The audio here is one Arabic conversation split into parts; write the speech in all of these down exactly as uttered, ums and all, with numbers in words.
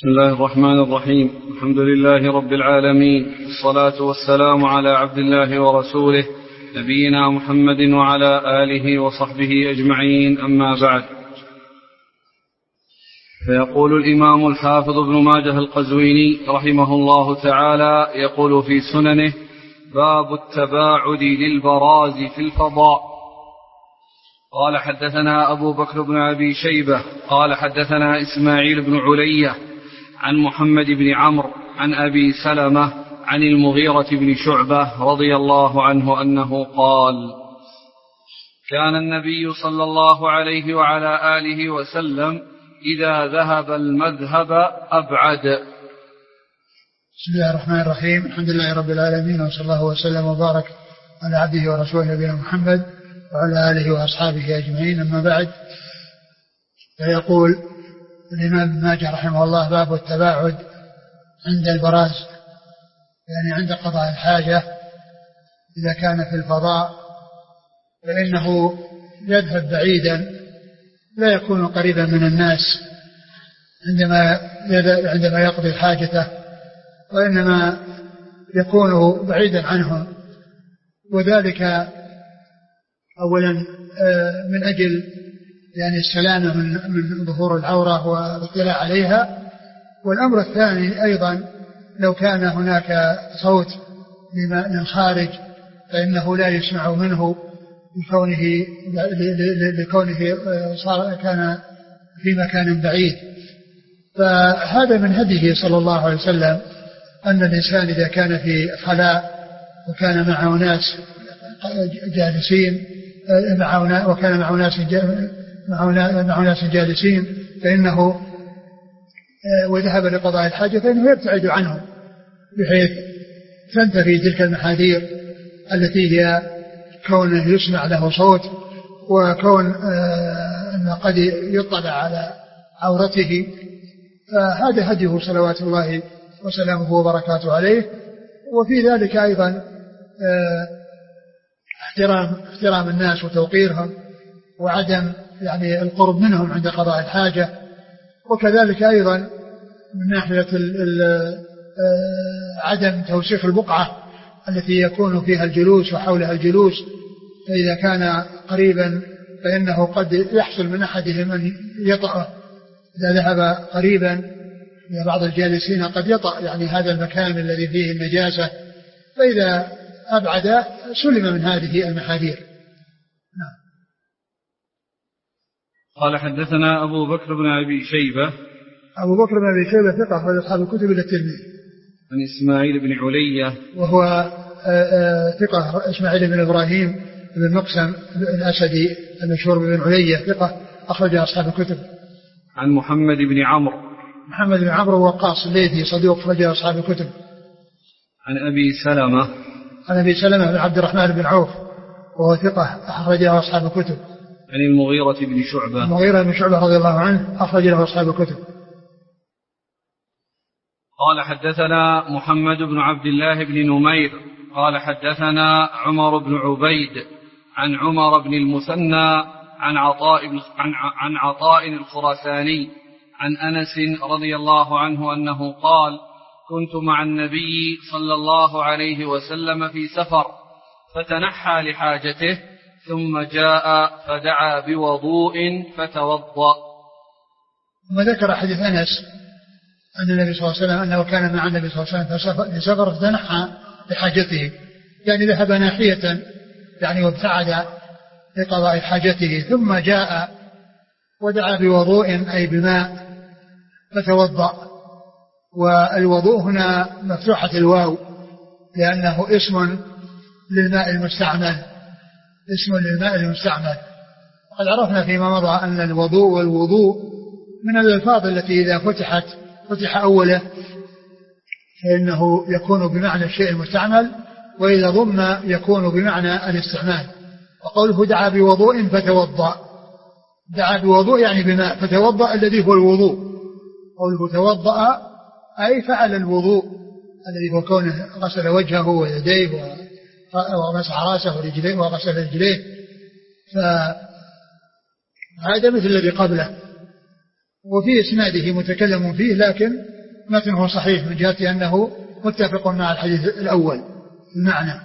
بسم الله الرحمن الرحيم. الحمد لله رب العالمين، والصلاة والسلام على عبد الله ورسوله نبينا محمد وعلى آله وصحبه أجمعين، أما بعد. فيقول الإمام الحافظ ابن ماجه القزويني رحمه الله تعالى، يقول في سننه: باب التباعد للبراز في الفضاء. قال: حدثنا أبو بكر بن أبي شيبة قال حدثنا إسماعيل بن علية عن محمد بن عمرو عن أبي سلمة عن المغيرة بن شعبة رضي الله عنه أنه قال: كان النبي صلى الله عليه وعلى آله وسلم إذا ذهب المذهب أبعد. بسم الله الرحمن الرحيم. الحمد لله رب العالمين، وصلى الله وسلم وبارك على عبده ورسوله نبينا محمد وعلى آله وأصحابه أجمعين، أما بعد. فيقول الإمام ابن ماجه رحمه الله: باب التباعد عند البراز، يعني عند قضاء الحاجة إذا كان في الفضاء، فإنه يذهب بعيدا لا يكون قريبا من الناس عندما عندما يقضي حاجته، وإنما يكون بعيدا عنهم، وذلك أولا من أجل يعني السلامة من ظهور العورة والاطلاع عليها، والأمر الثاني أيضا لو كان هناك صوت من خارج فإنه لا يسمع منه لكونه لكونه صار كان في مكان بعيد. فهذا من هديه صلى الله عليه وسلم، أن الإنسان إذا كان في خلاء وكان معه ناس جالسين معه وكان معه ناس مع ناس جالسين فإنه وذهب لقضاء الحاجة فإنه يبتعد عنهم، بحيث تنتفي تلك المحاذير التي هي كونه يسمع له صوت، وكون أنه قد يطلع على عورته. فهذا هديه صلوات الله وسلامه وبركاته عليه. وفي ذلك أيضا احترام احترام الناس وتوقيرهم، وعدم يعني القرب منهم عند قضاء الحاجة. وكذلك أيضا من ناحية عدم توسيخ البقعة التي يكون فيها الجلوس وحولها الجلوس، فإذا كان قريبا فإنه قد يحصل من أحدهم أن يطأ إذا ذهب قريبا. بعض الجالسين قد يطأ يعني هذا المكان الذي فيه النجاسة، فإذا أبعد سلم من هذه المحاذير. نعم. قال: حدثنا أبو بكر بن أبي شيبة. أبو بكر بن أبي شيبة ثقة أخرج أصحاب الكتب إلا الترمذي. عن إسماعيل بن علية، وهو ثقة إسماعيل بن إبراهيم بن مقسم الأسدي المشهور بن علية، ثقة أخرج أصحاب الكتب. عن محمد بن عمرو. محمد بن عمرو وقاص الليثي صدوق أخرج أصحاب الكتب. عن أبي سلمة. عن أبي سلمة بن عبد الرحمن بن عوف وهو ثقة أخرج أصحاب الكتب. عن المغيرة بن شعبة. المغيرة بن شعبة رضي الله عنه أخرج له أصحاب الكتب. قال: حدثنا محمد بن عبد الله بن نمير قال حدثنا عمر بن عبيد عن عمر بن المثنى عن عطاء عن عن عطاء الخراساني عن أنس رضي الله عنه أنه قال: كنت مع النبي صلى الله عليه وسلم في سفر، فتنحى لحاجته ثم جاء فدعا بوضوء فتوضأ. وذكر حديث أنس أن النبي صلى الله عليه وسلم أنه كان مع النبي صلى الله عليه وسلم في سفر فتنحى لحاجته، يعني ذهب ناحية يعني وابتعد لقضاء حاجته، ثم جاء ودعا بوضوء أي بماء فتوضأ. والوضوء هنا مفتوحة الواو لأنه اسم للماء المستعمل، اسم للماء المستعمل. وقد عرفنا فيما مضى أن الوضوء والوضوء من الألفاظ التي إذا فتحت فتح أوله فإنه يكون بمعنى الشيء المستعمل، وإذا ضم يكون بمعنى الاستعمال. وقوله دعا بوضوء فتوضأ، دعا بوضوء يعني بماء، فتوضأ الذي هو الوضوء. قوله توضأ أي فعل الوضوء الذي هو كونه غسل وجهه ويديه ومسح راسه ورجليه وغسل رجليه، فهذا مثل الذي قبله. وفي إسناده متكلم فيه، لكن متنه صحيح من جهة أنه متفق مع الحديث الأول المعنى.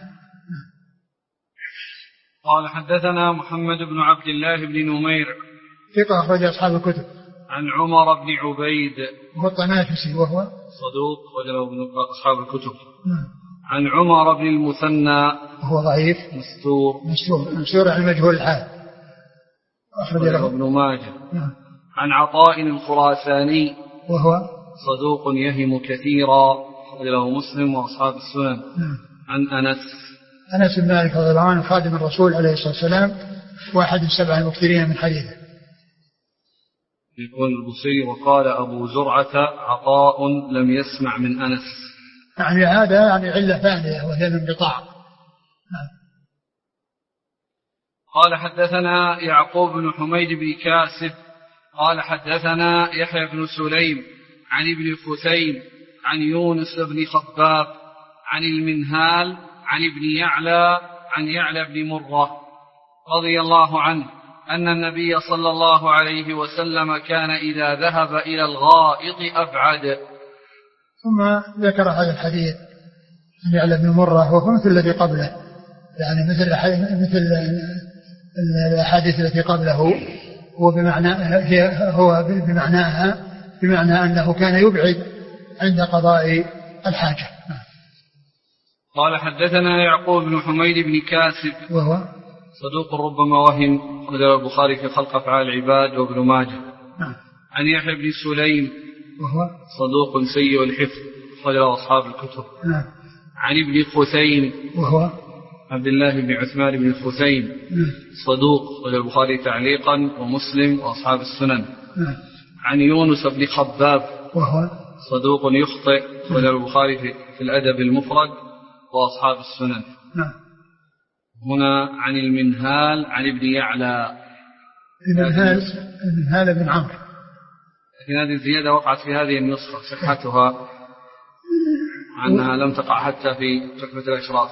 قال حدثنا محمد بن عبد الله بن نمير ثقة أخرج أصحاب الكتب. عن عمر بن عبيد وهو الطنافسي وهو صدوق وله أصحاب الكتب. عن عمر بن المثنى وهو ضعيف مستور مستور مستور عن مجهول الحال أخرج له ابن ماجه. عن عطاء الخراساني وهو صدوق يهم كثيرا أخرج له مسلم وأصحاب السنن. عن أنس أنس بن مالك رضي الله عنه خادم الرسول عليه الصلاة والسلام واحد السبع المكثرين من حديثه. يقول البصري وقال أبو زرعة عطاء لم يسمع من أنس. يعني هذا يعني علة ثانية وهي الانقطاع. قال حدثنا يعقوب بن حميد بن كاسب قال حدثنا يحيى بن سليم عن ابن فثيم عن يونس بن خباب عن المنهال عن ابن يعلى عن يعلى بن مرة رضي الله عنه أن النبي صلى الله عليه وسلم كان إذا ذهب إلى الغائط أبعد. ثم ذكر هذا الحديث عن يعلى بن مرة وهو مثل الذي قبله، يعني مثل مثل الأحاديث التي قبله، وبمعنى هو بمعناها بمعنى أنه كان يبعد عند قضاء الحاجة. قال حدثنا يعقوب بن حميد بن كاسب وهو صدوق ربما وهم أخرجه البخاري في خلق أفعال العباد وابن ماجه. عن يحيى بن سليم وهو صدوق سيء الحفظ أخرجه أصحاب الكتب. عن ابن خثيم وهو عبد الله بن عثمان بن خثيم صدوق أخرجه البخاري تعليقا ومسلم وأصحاب السنن. عن يونس بن خباب وهو صدوق يخطئ أخرجه البخاري في الأدب المفرد وأصحاب السنن. هنا عن المنهال عن ابن يعلى المنهال المنهال بن عمرو، لكن هذه الزيادة وقعت في هذه النسخة صحتها عنها لم تقع حتى في تحفة الأشراف.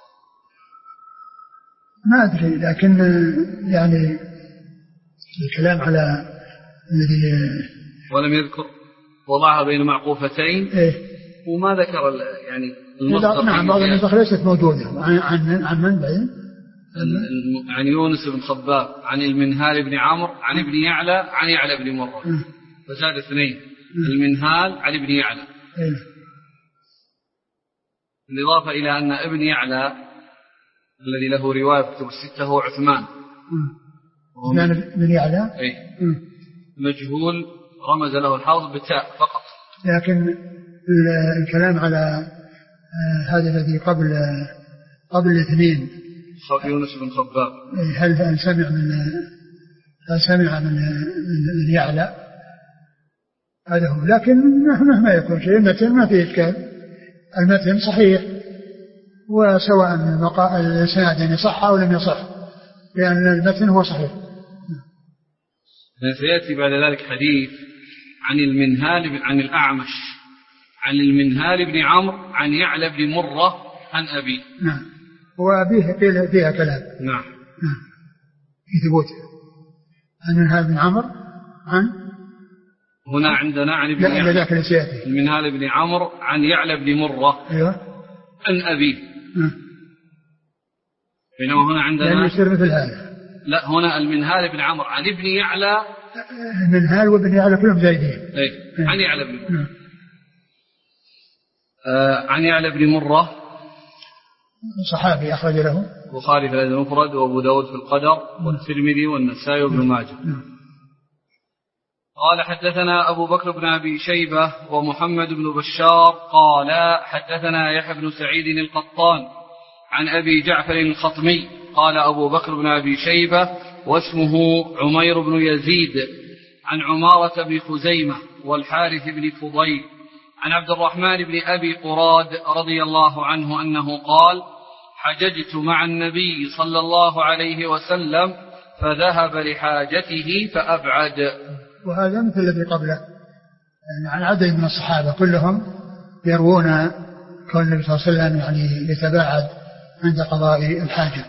ما أدري، لكن يعني الكلام على الذي ولم يذكر وضعها بين معقوفتين. إيه؟ وما ذكر يعني المصدر. نعم بعض النسخ ليست موجودة. عن عن عن من بعدين؟ عن يونس بن خباب عن المنهال بن عمرو عن ابن يعلى عن يعلى بن مرة فزاد اثنين. المنهال عن ابن يعلى. إيه؟ بالإضافة إلى أن ابن يعلى الذي له رواية في كتب الستة هو عثمان. عثمان بن يعلى. أي مجهول رمز له الحافظ بالتاء فقط. لكن الكلام على هذا الذي قبل قبل الاثنين يونس بن خباب هل هل سمع من هل سمع من من يعلى هذا هو. لكن مهما يكون شيء المتن ما فيه إشكال، المتن صحيح، وسواء الإسناد يعني صح أو لم يصح، لأن المتن هو صحيح. سيأتي بعد ذلك حديث عن المنهال عن الأعمش عن المنهال بن عمرو عن يعلى بن مرة عن أبي. نعم. وأبيه قيل فيها كلام. نعم. نعم. في ثبوته. عن المنهال بن عمرو عن هنا عندنا عن ابن يعلى المنهال بن عمرو عن يعلى بن مرة. أيوة. عن أبيه. نعم. بينما هنا عندنا يعني يصير مثل هذا. لا، هنا المنهال بن عمرو عن ابن يعلى. المنهال وابن يعلى كلهم زايدين. أي. عن يعلى بن مرة. آه عن يعلى بن مرة صحابي أخرج له البخاري في الأدب المفرد وأبو داود في القدر والترمذي والنسائي وابن ماجه. قال حدثنا أبو بكر بن أبي شيبة ومحمد بن بشار قال حدثنا يحيى بن سعيد القطان عن أبي جعفر الخطمي قال أبو بكر بن أبي شيبة واسمه عمير بن يزيد عن عمارة بن خزيمة والحارث بن فضيل عن عبد الرحمن بن أبي قراد رضي الله عنه أنه قال حججت مع النبي صلى الله عليه وسلم فذهب لحاجته فأبعد. وهذا مثل الذي قبله، يعني عن عدد من الصحابة كلهم يروون كون النبي صلى الله عليه وسلم يعني يتباعد عند قضاء الحاجة.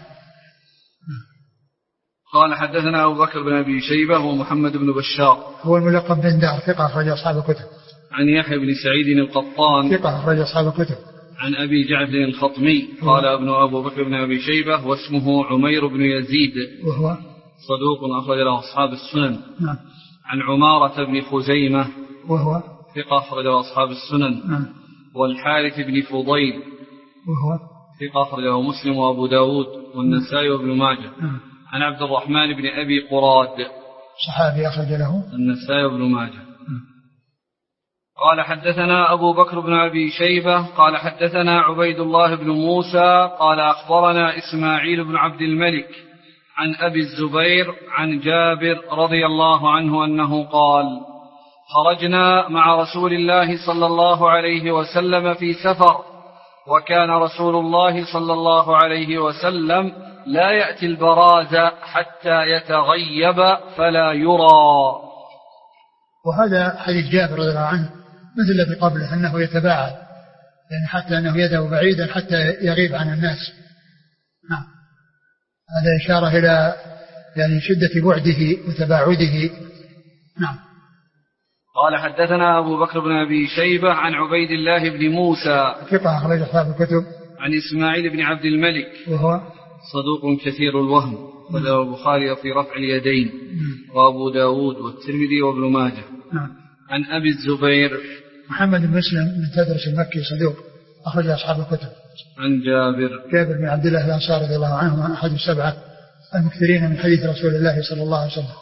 قال حدثنا أبو بكر بن أبي شيبة ومحمد بن بشار هو الملقب بن دار ثقة أخرج أصحاب الكتب. عن يحيى بن سعيد القطان ثقة أخرج أصحاب الكتب. عن أبي جعفر الخطمي قال ابن أبو بكر بن أبي شيبة واسمه عمير بن يزيد وهو صدوق أخرج له أصحاب السنن. نعم. عن عمارة بن خزيمة وهو ثقة أخرج له أصحاب السنن. نعم. والحارث بن فضيل وهو ثقة أخرجه مسلم وأبو داود والنسائي وابن ماجه. نعم. عن عبد الرحمن بن أبي قراد صحابي أخرج له النسائي وابن ماجه. قال حدثنا أبو بكر بن أبي شيبة قال حدثنا عبيد الله بن موسى قال أخبرنا إسماعيل بن عبد الملك عن أبي الزبير عن جابر رضي الله عنه أنه قال خرجنا مع رسول الله صلى الله عليه وسلم في سفر وكان رسول الله صلى الله عليه وسلم لا يأتي البراز حتى يتغيب فلا يرى. وهذا حديث جابر رضي الله عنه مثل الذي قبله أنه يتباعد يعني حتى أنه يذهب بعيدا حتى يغيب عن الناس. نعم. هذا إشارة إلى يعني شدة بعده وتباعده. نعم. قال حدثنا أبو بكر بن أبي شيبة عن عبيد الله بن موسى ثقة أخرج أصحاب الكتب. عن إسماعيل بن عبد الملك وهو صدوق كثير الوهم وله البخاري في رفع اليدين وأبو داود والترمذي وابن ماجه. عن أبي الزبير محمد بن مسلم بن تدرس المكي صدوق أخرج أصحاب الكتب. عن جابر جابر بن عبد الله الأنصاري رضي الله عنه أحد السبعة المكثرين من حديث رسول الله صلى الله عليه وسلم.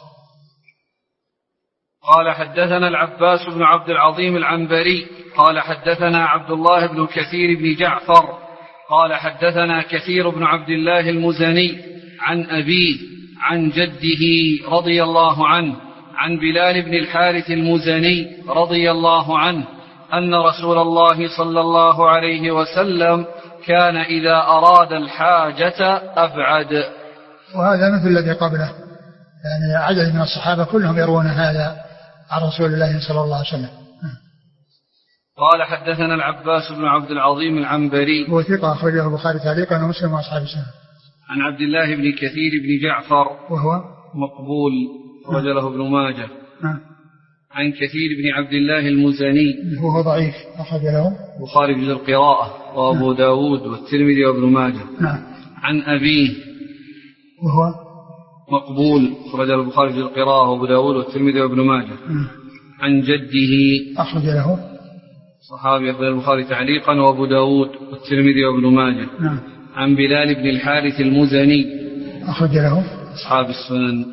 قال حدثنا العباس بن عبد العظيم العنبري قال حدثنا عبد الله بن كثير بن جعفر قال حدثنا كثير بن عبد الله المزني عن أبيه عن جده رضي الله عنه عن بلال بن الحارث المزني رضي الله عنه أن رسول الله صلى الله عليه وسلم كان إذا أراد الحاجة أبعد. وهذا مثل الذي قبله يعني عدد من الصحابة كلهم يروون هذا عن رسول الله صلى الله عليه وسلم. قال حدثنا العباس بن عبد العظيم العنبري هو ثقة أخرجه البخاري تعليقا ومسلم وأصحاب السنة. عن عبد الله بن كثير بن جعفر وهو مقبول رجله ابن ماجه. نعم. عن كثير بن عبد الله المزني هو ضعيف أخرج له البخاري في القراءة وأبو نعم. داود والترمذي وابن ماجه. نعم. عن أبيه وهو مقبول رجل البخاري في القراءة وأبو داود والترمذي وابن ماجه. نعم. عن جده أخرج له صحابي أخرج البخاري تعليقا وأبو داود والترمذي وابن ماجه. نعم. عن بلال بن الحارث المزني أخرج له أصحاب السنن.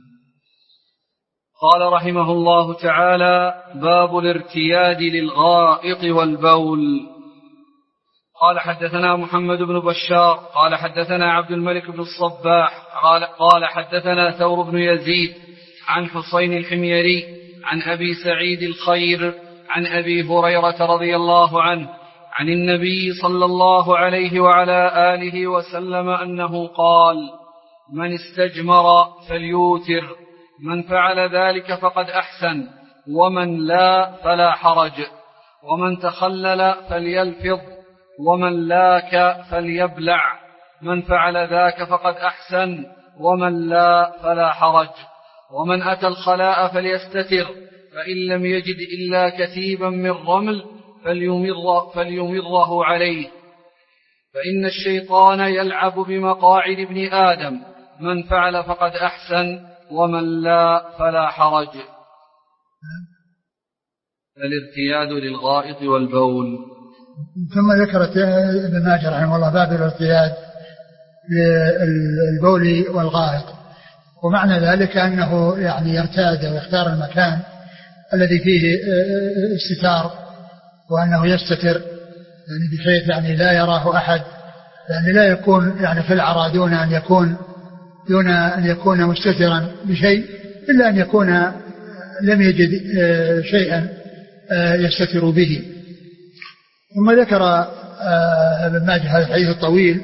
قال رحمه الله تعالى باب الارتياد للغائط والبول. قال حدثنا محمد بن بشار قال حدثنا عبد الملك بن الصباح قال, قال حدثنا ثور بن يزيد عن حسين الحميري عن أبي سعيد الخير عن أبي هريرة رضي الله عنه عن النبي صلى الله عليه وعلى آله وسلم أنه قال من استجمر فليوتر من فعل ذلك فقد أحسن ومن لا فلا حرج ومن تخلل فليلفظ ومن لاك فليبلع من فعل ذاك فقد أحسن ومن لا فلا حرج ومن أتى الخلاء فليستتر فإن لم يجد إلا كثيبا من رمل فليمر فليمره عليه فإن الشيطان يلعب بمقاعد ابن آدم من فعل فقد أحسن ومن لا فلا حرج. الارتياد للغائط والبول. ثم ذكرت ابن ماجه رحمه الله باب الارتياد للبول والغائط ومعنى ذلك أنه يعني يرتاد ويختار المكان الذي فيه استتار وأنه يستتر يعني بحيث يعني لا يراه أحد يعني لا يكون يعني في العرى دون أن يكون دون أن يكون مستترا بشيء إلا أن يكون لم يجد شيئا يستتر به. ثم ذكر ابن ماجه هذا الحديث الطويل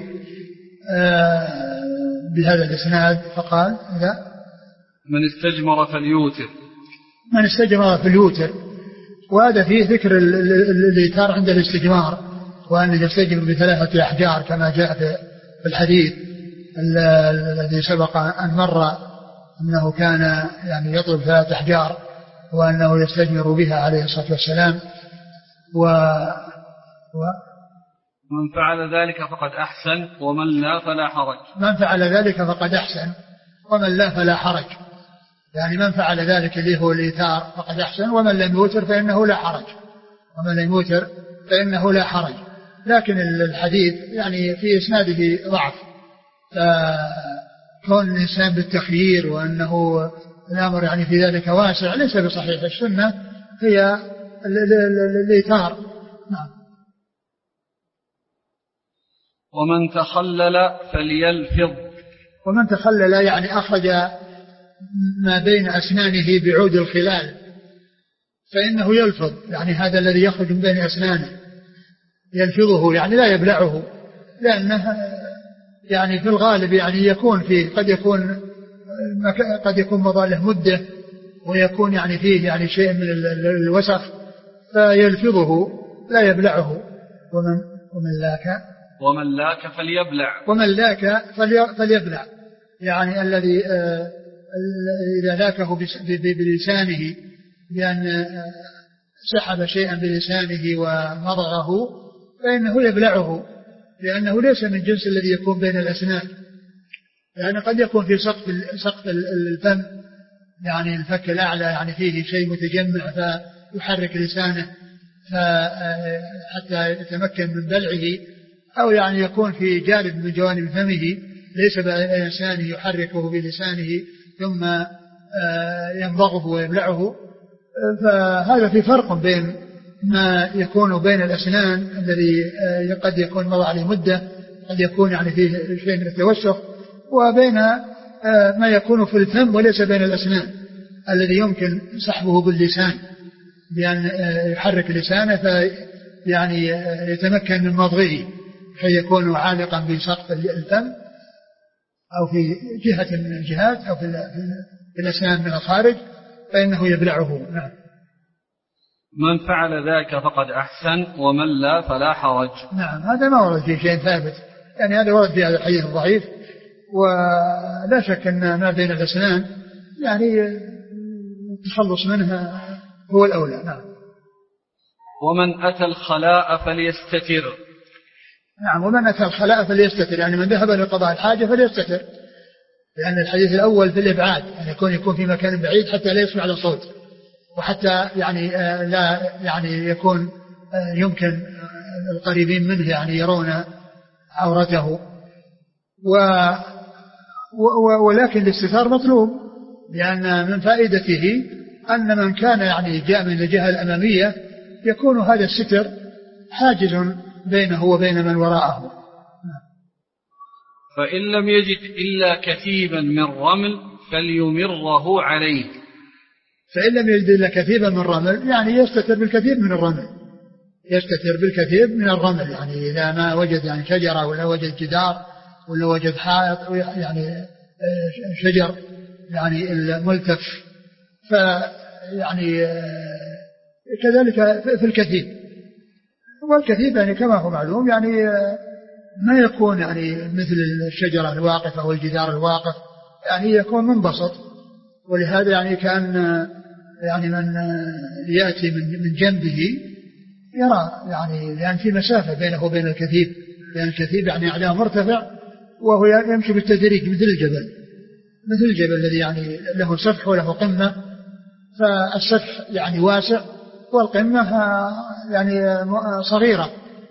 بهذا الإسناد فقال لا من استجمر فليوتر من استجمر فليوتر وهذا فيه ذكر الإيتار عند الاستجمار وأن يستجمر بثلاثة أحجار كما جاء في الحديث الذي سبق أن مر أنه كان يعني يطلب ثلاثة أحجار وأنه يستجمر بها عليه الصلاة والسلام. و... و... من فعل ذلك فقد أحسن ومن لا فلا حرج. من فعل ذلك فقد أحسن ومن لا فلا حرج، يعني من فعل ذلك اللي هو الإيثار فقد أحسن، ومن لم يوتر فإنه لا حرج، ومن لم يوتر فإنه لا حرج. لكن الحديث يعني في إسناده ضعف، فكون الإنسان بالتخيير وأنه الأمر يعني في ذلك واسع ليس بصحيح. السنة هي الإيثار. نعم. ومن تخلل فليلفظ. ومن تخلل يعني أخرج ما بين أسنانه بعود الخلال فإنه يلفظ، يعني هذا الذي يخرج من بين أسنانه يلفظه، يعني لا يبلعه، لأنه يعني في الغالب يعني يكون فيه قد يكون قد يكون مضى له مدة ويكون يعني فيه يعني شيء من الوسخ فيلفظه لا يبلعه. ومن ومن لاك ومن لاك فليبلع. ومن لاك فليبلع، يعني الذي إذا لاكه بلسانه بأن سحب شيئا بلسانه ومضغه فإنه يبلعه، لأنه ليس من جنس الذي يكون بين الأسنان، يعني قد يكون في سقف سقف الفم يعني الفك الأعلى يعني فيه شيء متجمع فيحرك لسانه حتى يتمكن من بلعه، أو يعني يكون في جانب من جوانب فمه ليس بلسانه يحركه بلسانه ثم يمضغه ويبلعه. فهذا في فرق بين ما يكون بين الأسنان الذي قد يكون مضى عليه مدة قد يكون يعني فيه شيء من التوسخ، وبين ما يكون في الفم وليس بين الأسنان الذي يمكن سحبه باللسان بأن يحرك لسانه فيعني يتمكن من مضغه كي يكون عالقا بسقف الفم أو في جهة من الجهات أو في الأسنان من الخارج فإنه يبلعه. نعم. من فعل ذلك فقد أحسن ومن لا فلا حرج. نعم، هذا ما ورد فيه شيء ثابت، يعني هذا ورد في هذا الحديث الضعيف، ولا شك أن ما بين الأسنان يعني التخلص منها هو الأولى. نعم. ومن أتى الخلاء فليستتر. نعم، ومن أتى الخلاء فليستتر، يعني من ذهب لقضاء الحاجة فليستتر، لأن الحديث الأول في الإبعاد يعني يكون يكون في مكان بعيد حتى لا يسمع الصوت، وحتى يعني لا يعني يكون يمكن القريبين منه يعني يرون عورته، و ولكن الاستتار مطلوب، لأن من فائدته أن من كان يعني جاء من الجهة الأمامية يكون هذا الستر حاجز بينه وبين من وراءه. فإن لم يجد إلا كثيبا من رمل فليمره عليه. فإن لم يجد إلا كثيبا من رمل يعني يستتر بالكثير من الرمل، يستتر بالكثير من الرمل، يعني إذا ما وجد يعني شجرة ولا وجد جدار ولا وجد حائط يعني شجر يعني الملتف، فيعني كذلك في الكثيب. والكثيب يعني كما هو معلوم يعني ما يكون يعني مثل الشجرة الواقفة والجدار الواقف، يعني يكون منبسط، ولهذا يعني كان يعني من يأتي من جنبه يرى يعني لأن في مسافة بينه وبين الكثيب، لأن الكثيب يعني أعلاه مرتفع وهو يمشي بالتدريج مثل الجبل، مثل الجبل الذي يعني له سفح وله قمة، فالسفح يعني واسع والقمة يعني صغيرة،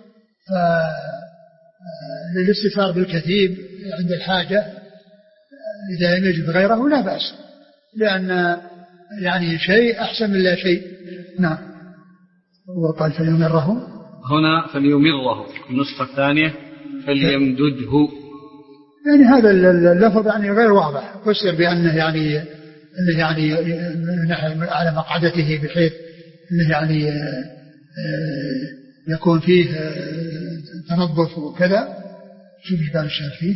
فللاستثار بالكثيب عند الحاجة إذا لم يجد غيره لا بأس، لأن يعني شيء أحسن من لا شيء. نعم. وقال فليمره، هنا فليمره، النسخة الثانية فليمدده، يعني هذا اللفظ يعني غير واضح، فسر بأنه يعني أنه يعني على مقعدته بحيث أنه يعني يكون فيه تنظف وكذا. شوف ايش قال الشيخ فيه.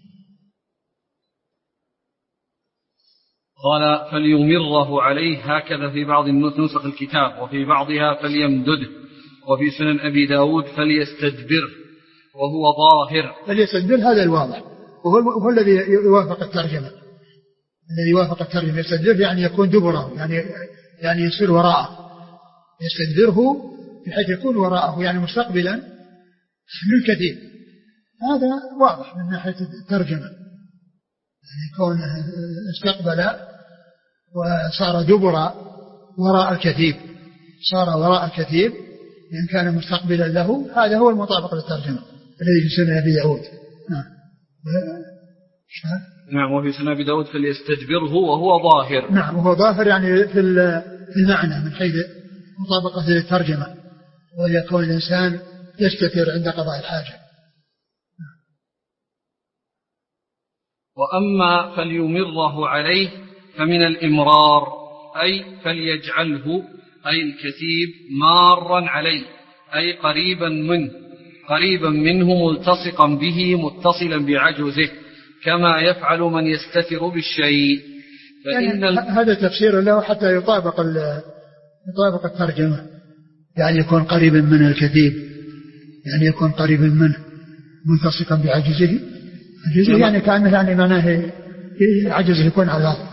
قال فليمره عليه هكذا في بعض نسخ الكتاب، وفي بعضها فليمدده، وفي سنن أبي داود فليستدبر وهو ظاهر. فليستدبر هذا الواضح، وهو الذي يوافق الترجمة، الذي يوافق الترجمة. يستدبر يعني يكون دبره، يعني يعني يصير وراءه، يستدبره بحيث يكون وراءه يعني مستقبلا للكثيب. هذا واضح من ناحية الترجمة، يعني كونه استقبل وصار دبر وراء الكثيب، صار وراء الكثيب إن كان مستقبلا له، هذا هو المطابق للترجمة الذي في سنة أبي داود. نعم. نعم. وفي سنة أبي داود فليستدبره وهو ظاهر. نعم وهو ظاهر يعني في المعنى من حيث مطابقة للترجمة، ويكون الإنسان يستتر عند قضاء الحاجة. وأما فليمره عليه فمن الإمرار، أي فليجعله أي الكثيب مارا عليه، أي قريبا منه قريبا منه ملتصقا به متصلا بعجزه، كما يفعل من يستتر بالشيء. فإن يعني هذا تفسير له حتى يطابق يطابق الترجمة، يعني يكون قريبا من الكثيب، يعني يكون قريبا منه ملتصقا بعجزه. عجزه يعني كأنه يعني معناه عجزه يكون على الأرض،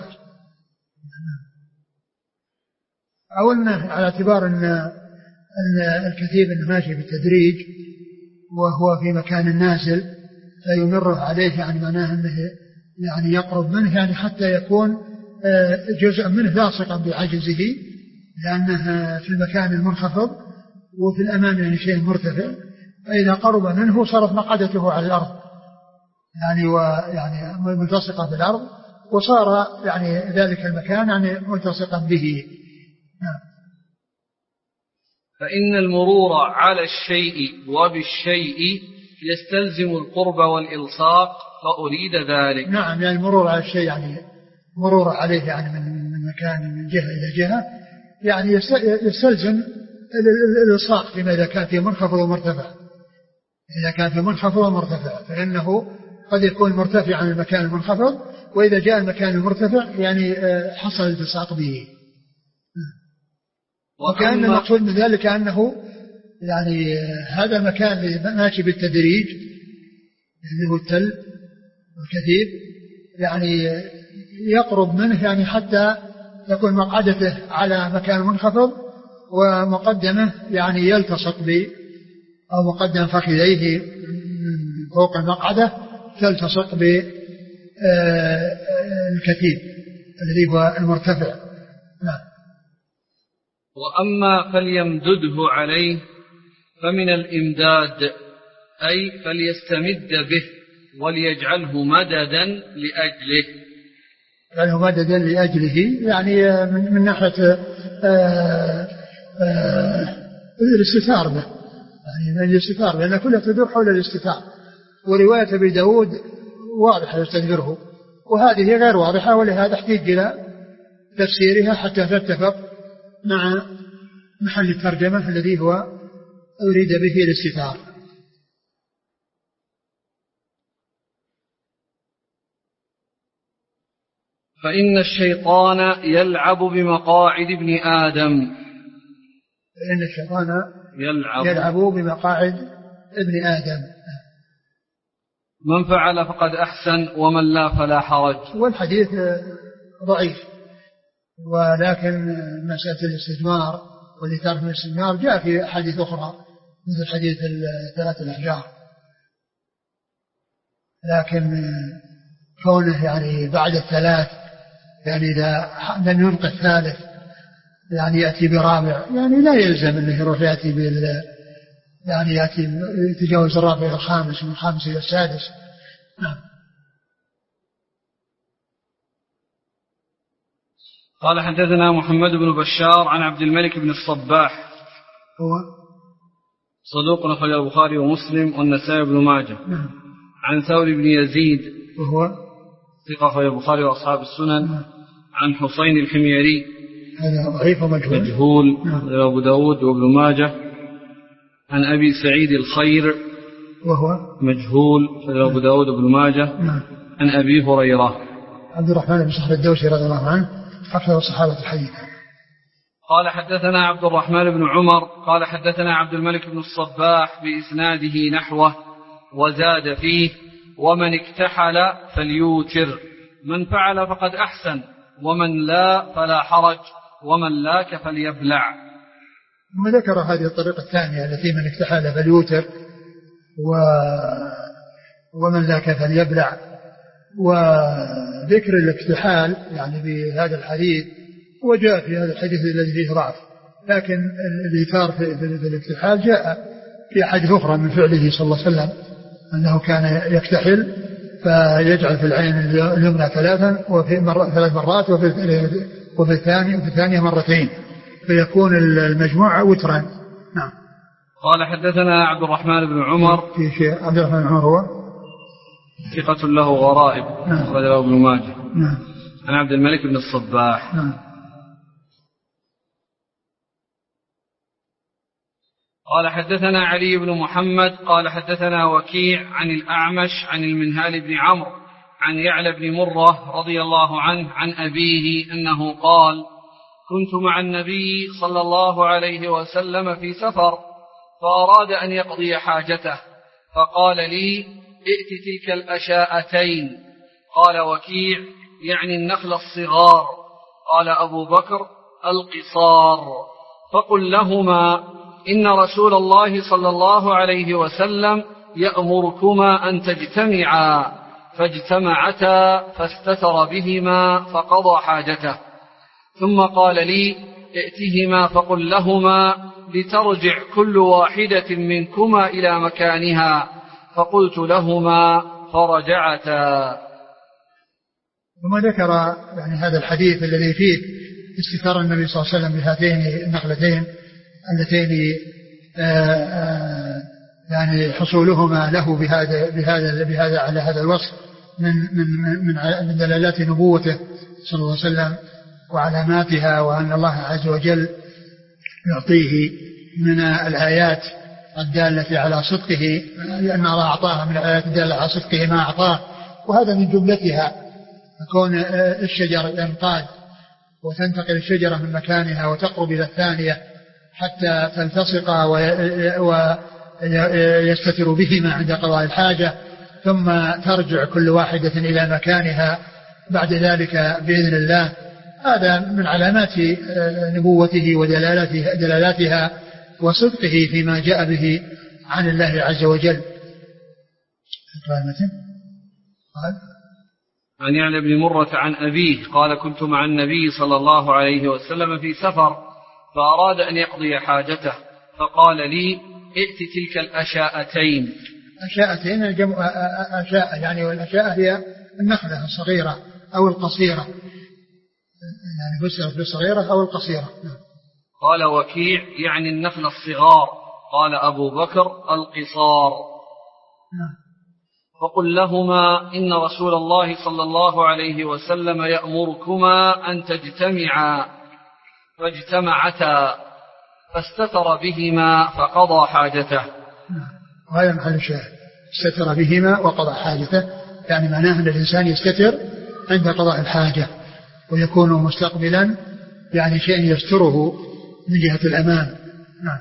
أو أنه على اعتبار أن أن الكثيب أنه ماشي بالتدريج وهو في مكان نازل فيمره عليه، يعني معناه أنه يعني يقرب منه، يعني حتى يكون جزء منه لاصقا بعجزه، لأنه في المكان المنخفض وفي الأمام يعني شيء مرتفع، فإذا قرب منه صارت مقعدته على الأرض يعني ويعني ملتصقة بالأرض، وصار يعني ذلك المكان يعني ملتصقا به. فإن المرور على الشيء وبالشيء يستلزم القرب والإلصاق، فأريد ذلك. نعم يعني المرور على الشيء يعني مرور عليه يعني من مكان من جهة إلى جهة، يعني يستلزم الإلصاق فيما إذا كان في منخفض ومرتفع. إذا كان في منخفض ومرتفع فإنه قد يكون مرتفع عن المكان المنخفض، وإذا جاء المكان المرتفع يعني حصل الالتصاق به. وكأن المقصود من ذلك أنه يعني هذا المكان اللي ماشي بالتدريج اللي هو التل والكثيب يعني يقرب منه، يعني حتى يكون مقعدته على مكان منخفض ومقدمه يعني يلتصق به، أو مقدم فخذيه فوق المقعدة تلتصق بالكثيب الذي هو المرتفع. نعم. وأما فليمدده عليه فمن الإمداد، أي فليستمد به وليجعله مددا لأجله. يعني مددا لأجله يعني من, من ناحية آآ آآ الاستثار به، يعني من الاستثار، لأن كلها تدور حول الاستثار. ورواية أبي داود واضحة يستدبره، وهذه غير واضحة، ولهذا احتاج إلى تفسيرها حتى تتفق مع محل الترجمة الذي هو أريد به الاستثار. فإن الشيطان يلعب بمقاعد ابن آدم. فإن الشيطان يلعب, يلعب بمقاعد ابن آدم. من فعل فقد أحسن ومن لا فلا حرج. والحديث ضعيف، ولكن مسألة الاستثمار والإثارة من الاستثمار جاء في حديث أخرى مثل حديث ثلاث الأحجار، لكن كونه يعني بعد الثلاث يعني إذا لم ينقى الثالث يعني يأتي برابع، يعني لا يلزم أنه يروح يأتي بال يعني يأتي يتجاوز الرابع إلى الخامس ومن الخامس إلى السادس. نعم. قال حدثنا محمد بن بشار عن عبد الملك بن الصباح، هو صدوق أخرجه البخاري ومسلم والنسائي بن ماجه. نعم. عن ثور بن يزيد وهو ثقة أخرجه البخاري وأصحاب السنن. نعم. عن حسين الحميري هذا ضعيف ومجهول مجهول. نعم. أبو داود وابن ماجه. عن أبي سعيد الخير وهو مجهول. أبو داود وابن ماجه. نعم. عن أبي هريرة عبد الرحمن بن صخر الدوسي رضي الله عنه أكثر الصحابة الحديث. قال حدثنا عبد الرحمن بن عمر قال حدثنا عبد الملك بن الصباح بإسناده نحوه، وزاد فيه: ومن اكتحل فليوتر، من فعل فقد أحسن ومن لا فلا حرج، ومن لاك فليبلع. ثم ذكر هذه الطريقة الثانية التي من اكتحل فليوتر و... ومن لاك فليبلع. وذكر الاكتحال يعني بهذا الحديث وجاء في هذا الحديث الذي فيه ضعف، لكن الإيثار في, في الاكتحال جاء في حديث أخرى من فعله صلى الله عليه وسلم أنه كان يكتحل فيجعل في العين اليمنى ثلاثا وفي مرة ثلاث مرات وفي وفي الثانية وفي الثانية مرتين فيكون المجموع وترا. نعم. قال حدثنا عبد الرحمن بن عمر. في شيء عبد الرحمن بن عمر هو ثقة له غرائب أخرجه ابن ماجه. نعم. عن عبد الملك بن الصباح. نعم. قال حدثنا علي بن محمد قال حدثنا وكيع عن الأعمش عن المنهال بن عمرو عن يعلى بن مرة رضي الله عنه عن أبيه أنه قال كنت مع النبي صلى الله عليه وسلم في سفر فأراد أن يقضي حاجته فقال لي ائت تلك الأشاءتين. قال وكيع يعني النخل الصغار. قال أبو بكر القصار. فقل لهما إن رسول الله صلى الله عليه وسلم يأمركما أن تجتمعا. فاجتمعتا فاستتر بهما فقضى حاجته. ثم قال لي ائتهما فقل لهما لترجع كل واحدة منكما إلى مكانها. فقلت لهما فرجعتا. ثم ذكر يعني هذا الحديث الذي فيه استثار النبي صلى الله عليه وسلم بهاتين النخلتين اللتين آآ آآ يعني حصولهما له بهذا بهذا بهذا على هذا الوصف من من من من دلالات نبوته صلى الله عليه وسلم وعلاماتها، وأن الله عز وجل يعطيه من الآيات الدالة على صدقه، لأن الله أعطاها من الآيات الدالة على صدقه ما أعطاه، وهذا من جملتها كون الشجر ينقاد وتنتقل الشجرة من مكانها وتقرب إلى الثانية حتى تلتصق ويستتر بهما عند قضاء الحاجة، ثم ترجع كل واحدة إلى مكانها بعد ذلك بإذن الله. هذا من علامات نبوته ودلالاتها وصدقه فيما جاء به عن الله عز وجل. قال عن يعلى بن مرة عن أبيه قال كنت مع النبي صلى الله عليه وسلم في سفر فأراد أن يقضي حاجته فقال لي ائت تلك الأشاءتين. أشاءتين الجمع أشاء يعني، والأشاء هي النخلة الصغيرة أو القصيرة، يعني فسرت بالصغيرة أو القصيرة. قال وكيع يعني النخل الصغار. قال أبو بكر القصار. فقل لهما إن رسول الله صلى الله عليه وسلم يأمركما أن تجتمعا. فاجتمعتا فاستتر بهما فقضى حاجته. وهذا محل الشاهد، استتر بهما وقضى حاجته، يعني معناه أن الإنسان يستتر عند قضاء الحاجة ويكون مستقبلا يعني شيء يستره من جهة الأمان. نعم.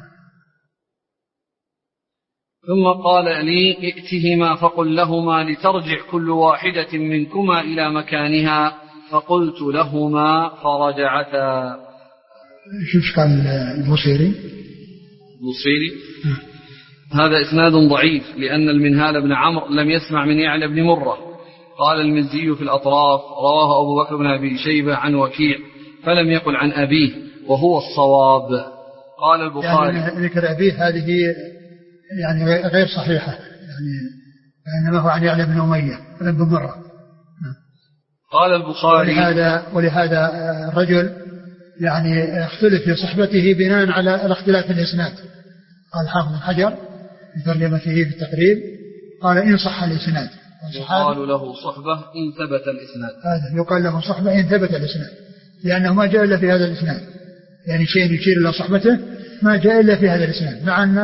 ثم قال لي ائتهما فقل لهما لترجع كل واحدة منكما إلى مكانها. فقلت لهما فرجعتا. شوف قال البوصيري. البوصيري هذا إسناد ضعيف لأن المنهال بن عمرو لم يسمع من يعلى بن مرة. قال المزي في الأطراف رواه أبو بكر بن أبي شيبة عن وكيع فلم يقل عن أبيه وهو الصواب. قال البخاري يعني ذكر أبيه هذه يعني غير صحيحة، يعني إنما هو عن يعلى بن أمية بن مرة. قال البخاري ولهذا, ولهذا الرجل يعني اختلف في صحبته بناء على الاختلاف في الإسناد. قال حافظ حجر في ترجمته في التقريب قال إن صح الإسناد يقال له صحبة إن ثبت الإسناد. هذا يقال له صحبة إن ثبت الإسناد، لأنه ما جاء إلا في هذا الإسناد، يعني شيء يشير إلى صحبته ما جاء إلا في هذا الإسناد، مع أن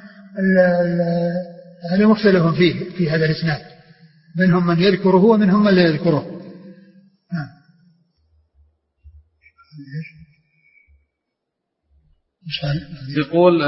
هذا مختلف فيه في هذا الإسناد، منهم من يذكره ومنهم من لا يذكره. يقول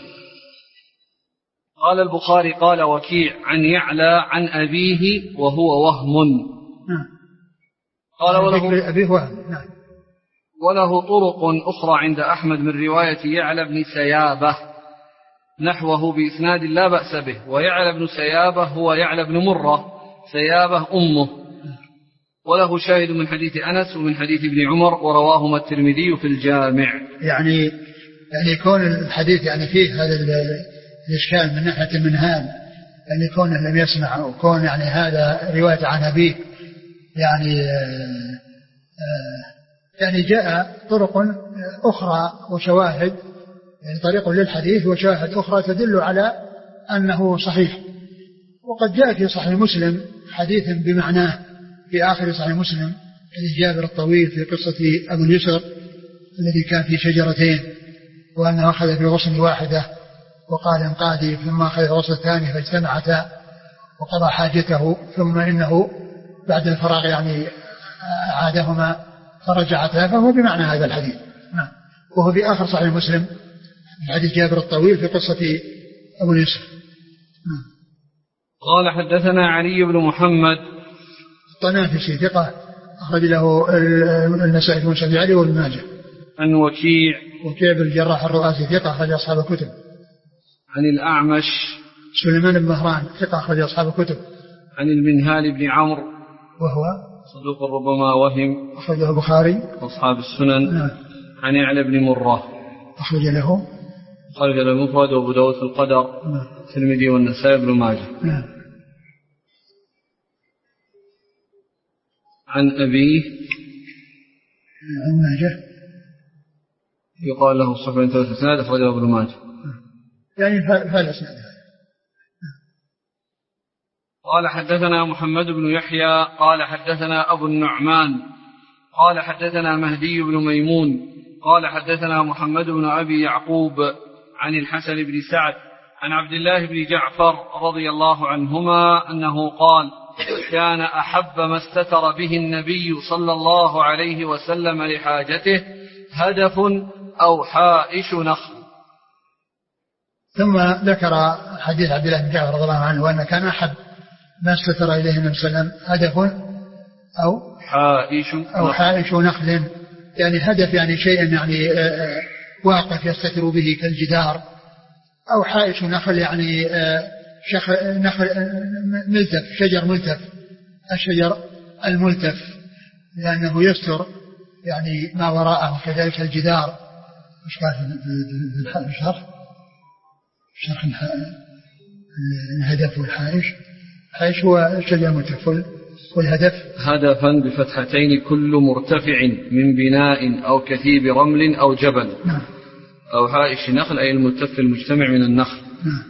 قال البخاري قال وكيع عن يعلى عن أبيه وهو وهم. نعم. قال وله أبيه وهم. نعم. وله طرق أخرى عند أحمد من رواية يعلى بن سيابة نحوه بإسناد لا بأس به. ويعلى بن سيابة هو يعلى بن مرة، سيابة أمه. وله شاهد من حديث أنس ومن حديث ابن عمر ورواهما الترمذي في الجامع. يعني يعني يكون الحديث يعني فيه هذا الإشكال من ناحية المنهال، يعني كونه لم يسمع وكون يعني هذا رواية عن أبيه يعني آآ آآ يعني جاء طرق أخرى وشواهد، يعني طريق للحديث وشواهد أخرى تدل على أنه صحيح. وقد جاء في صحيح مسلم حديث بمعناه في آخر صحيح مسلم حديث جابر الطويل في قصة أبو اليسر الذي كان في شجرتين، وأنه أخذ في غصن واحدة وقال انقادي، ثم أخذ الغصن الثاني فاجتمعتا وقضى حاجته، ثم إنه بعد الفراغ يعني عادهما فرجعتا، فهو بمعنى هذا الحديث. نعم. وهو في آخر صحيح مسلم حديث جابر الطويل في قصة أبو اليسر. نعم. قال حدثنا علي بن محمد الطنافسي ثقة أخرج له النسائي بن سعد علي وابن ماجه. عن وكيع وكيع بن الجراح الرؤاسي ثقة أخرج أصحاب الكتب. عن الأعمش سليمان بن مهران ثقة أخرج أصحاب الكتب. عن المنهال بن عمرو وهو صدوق ربما وهم أخرجه البخاري وأصحاب السنن. نعم. عن يعلى بن مرة أخرج له خرج له المفرد وأبو داود في القدر الترمذي والنسائي بن ماجه. نعم. عن أبيه عن ماجه يقال له صحيح بن ثلاث سناد أخرجه ابن ماجه. يعني فلا سناد. قال حدثنا محمد بن يحيى قال حدثنا أبو النعمان قال حدثنا مهدي بن ميمون قال حدثنا محمد بن أبي يعقوب عن الحسن بن سعد عن عبد الله بن جعفر رضي الله عنهما أنه قال كان أحب ما استتر به النبي صلى الله عليه وسلم لحاجته هدف أو حائش نخل. ثم ذكر حديث عبد الله بن جعفر رضي الله عنه وأن كان أحب ما استتر إليه النبي صلى الله عليه وسلم هدف أو حائش أو حائش نخل، يعني هدف يعني شيء يعني واقف يستتر به كالجدار، أو حائش نخل يعني شخ نخل ملتف، شجر ملتف، الشجر الملتف لأنه يستر يعني ما وراءه، كذلك الجدار. مش قال في الشرح شرح الهدف والحائش. الحائش هو الشجر الملتف، والهدف هدفا بفتحتين كل مرتفع من بناء أو كثيب رمل أو جبل. نعم. أو حائش نخل أي الملتف المجتمع من النخل. نعم.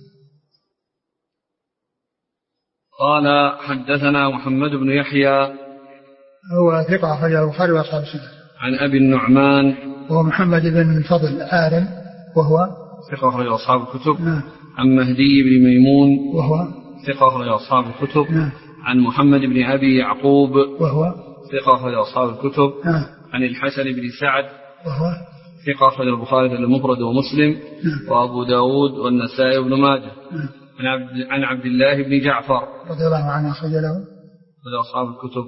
قال حدثنا محمد بن يحيى هو ثقة أخرجه البخاري وأصحاب السنن. عن أبي النعمان وهو محمد بن الفضل عارم وهو ثقة أخرجه أصحاب الكتب. نعم. عن مهدي بن ميمون وهو ثقة أخرجه أصحاب الكتب. نعم. عن محمد بن أبي يعقوب وهو ثقة أخرجه أصحاب الكتب. نعم. عن الحسن بن سعد وهو ثقة أخرجه البخاري في المفرد ومسلم. نعم. وأبو داود والنسائي وابن ماجه. نعم. عن عبد, عن عبد الله بن جعفر رضي الله عنه أخرج له أصحاب الكتب.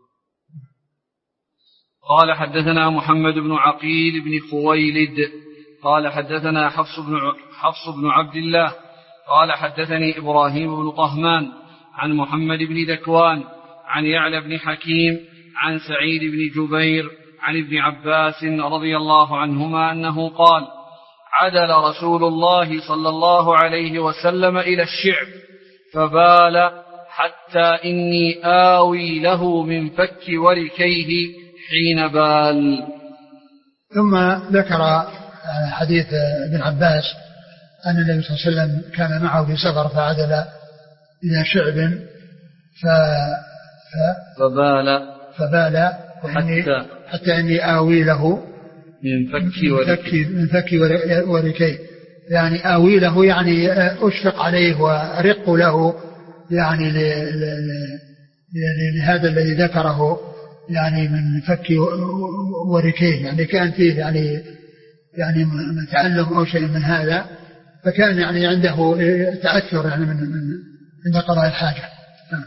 قال حدثنا محمد بن عقيل بن خويلد قال حدثنا حفص بن حفص بن عبد الله قال حدثني إبراهيم بن طهمان عن محمد بن ذكوان عن يعلى بن حكيم عن سعيد بن جبير عن ابن عباس رضي الله عنهما أنه قال عدل رسول الله صلى الله عليه وسلم إلى الشعب فبال حتى إني آوي له من فك وركيه حين بال. ثم ذكر حديث ابن عباس أن النبي صلى الله عليه وسلم كان معه في سفر فعدل إلى شعب ف... ف... فبال فبال حتى, حتى إني آوي له من فك وركيه من فك وركيه، يعني آوي له يعني أشفق عليه وأرق له يعني ل... ل... ل... لهذا الذي ذكره يعني من فك وركيه، يعني كان فيه يعني يعني تعلم أو شيء من هذا، فكان يعني عنده تأثر يعني من من عند قضاء الحاجة.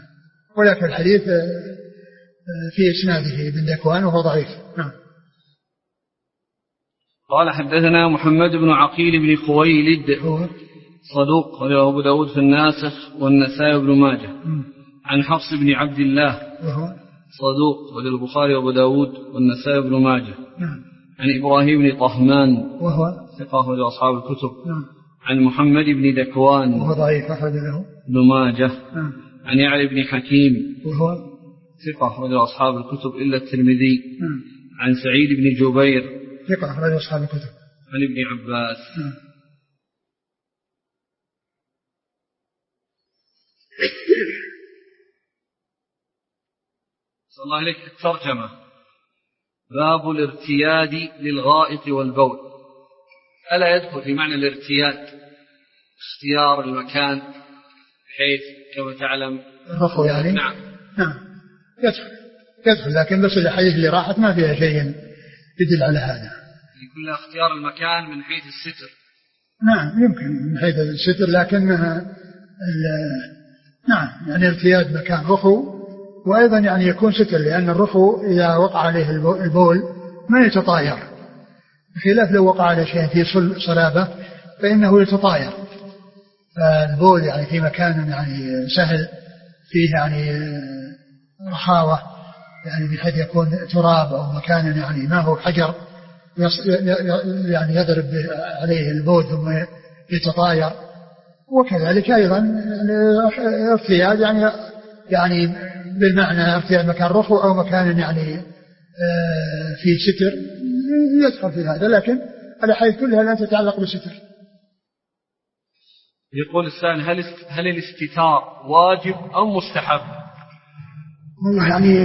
ولكن الحديث في إسناده ابن ذكوان وهو ضعيف. قال حدثنا محمد بن عقيل بن خويلد صدوق وله أبو داود في الناسخ والنسائي بن ماجه م. عن حفص بن عبد الله وهو صدوق وله البخاري وأبو داود والنسائي بن ماجه م. عن إبراهيم بن طهمان وهو ثقة وله أصحاب الكتب م. عن محمد بن دكوان وهو ضعيف أخرج له ابن ماجه م. عن يعلى بن حكيم وهو ثقة وله أصحاب الكتب إلا الترمذي م. عن سعيد بن جبير ثقة أخرج أصحاب الكتب عن ابن عباس م. صلى الله عليك. الترجمة باب الارتياد للغائط والبول. ألا يدخل في معنى الارتياد اختيار المكان بحيث كما تعلم الرفض يعني؟ نعم نعم يدخل يدخل لكن بس الحديث اللي راحت ما فيها شيء يدل على هذا. يكون اختيار المكان من حيث الستر. نعم يمكن من حيث الستر لكنها نعم يعني ارتياد مكان رخو وأيضا يعني يكون ستر لأن الرخو إذا وقع عليه البول ما يتطاير بخلاف لو وقع على شيء في صلابة فإنه يتطاير. فالبول يعني في مكان يعني سهل فيه يعني رخاوة يعني بحيث يكون تراب أو مكان يعني ما هو حجر يعني يضرب عليه البول ثم يتطاير. وكذلك أيضا الارتياد يعني يعني بالمعنى ارتياد مكان رخو أو مكان يعني في ستر يدخل في هذا لكن الأحاديث كلها لا تتعلق بالستر. يقول السائل هل هل الاستتار واجب أو مستحب؟ والله يعني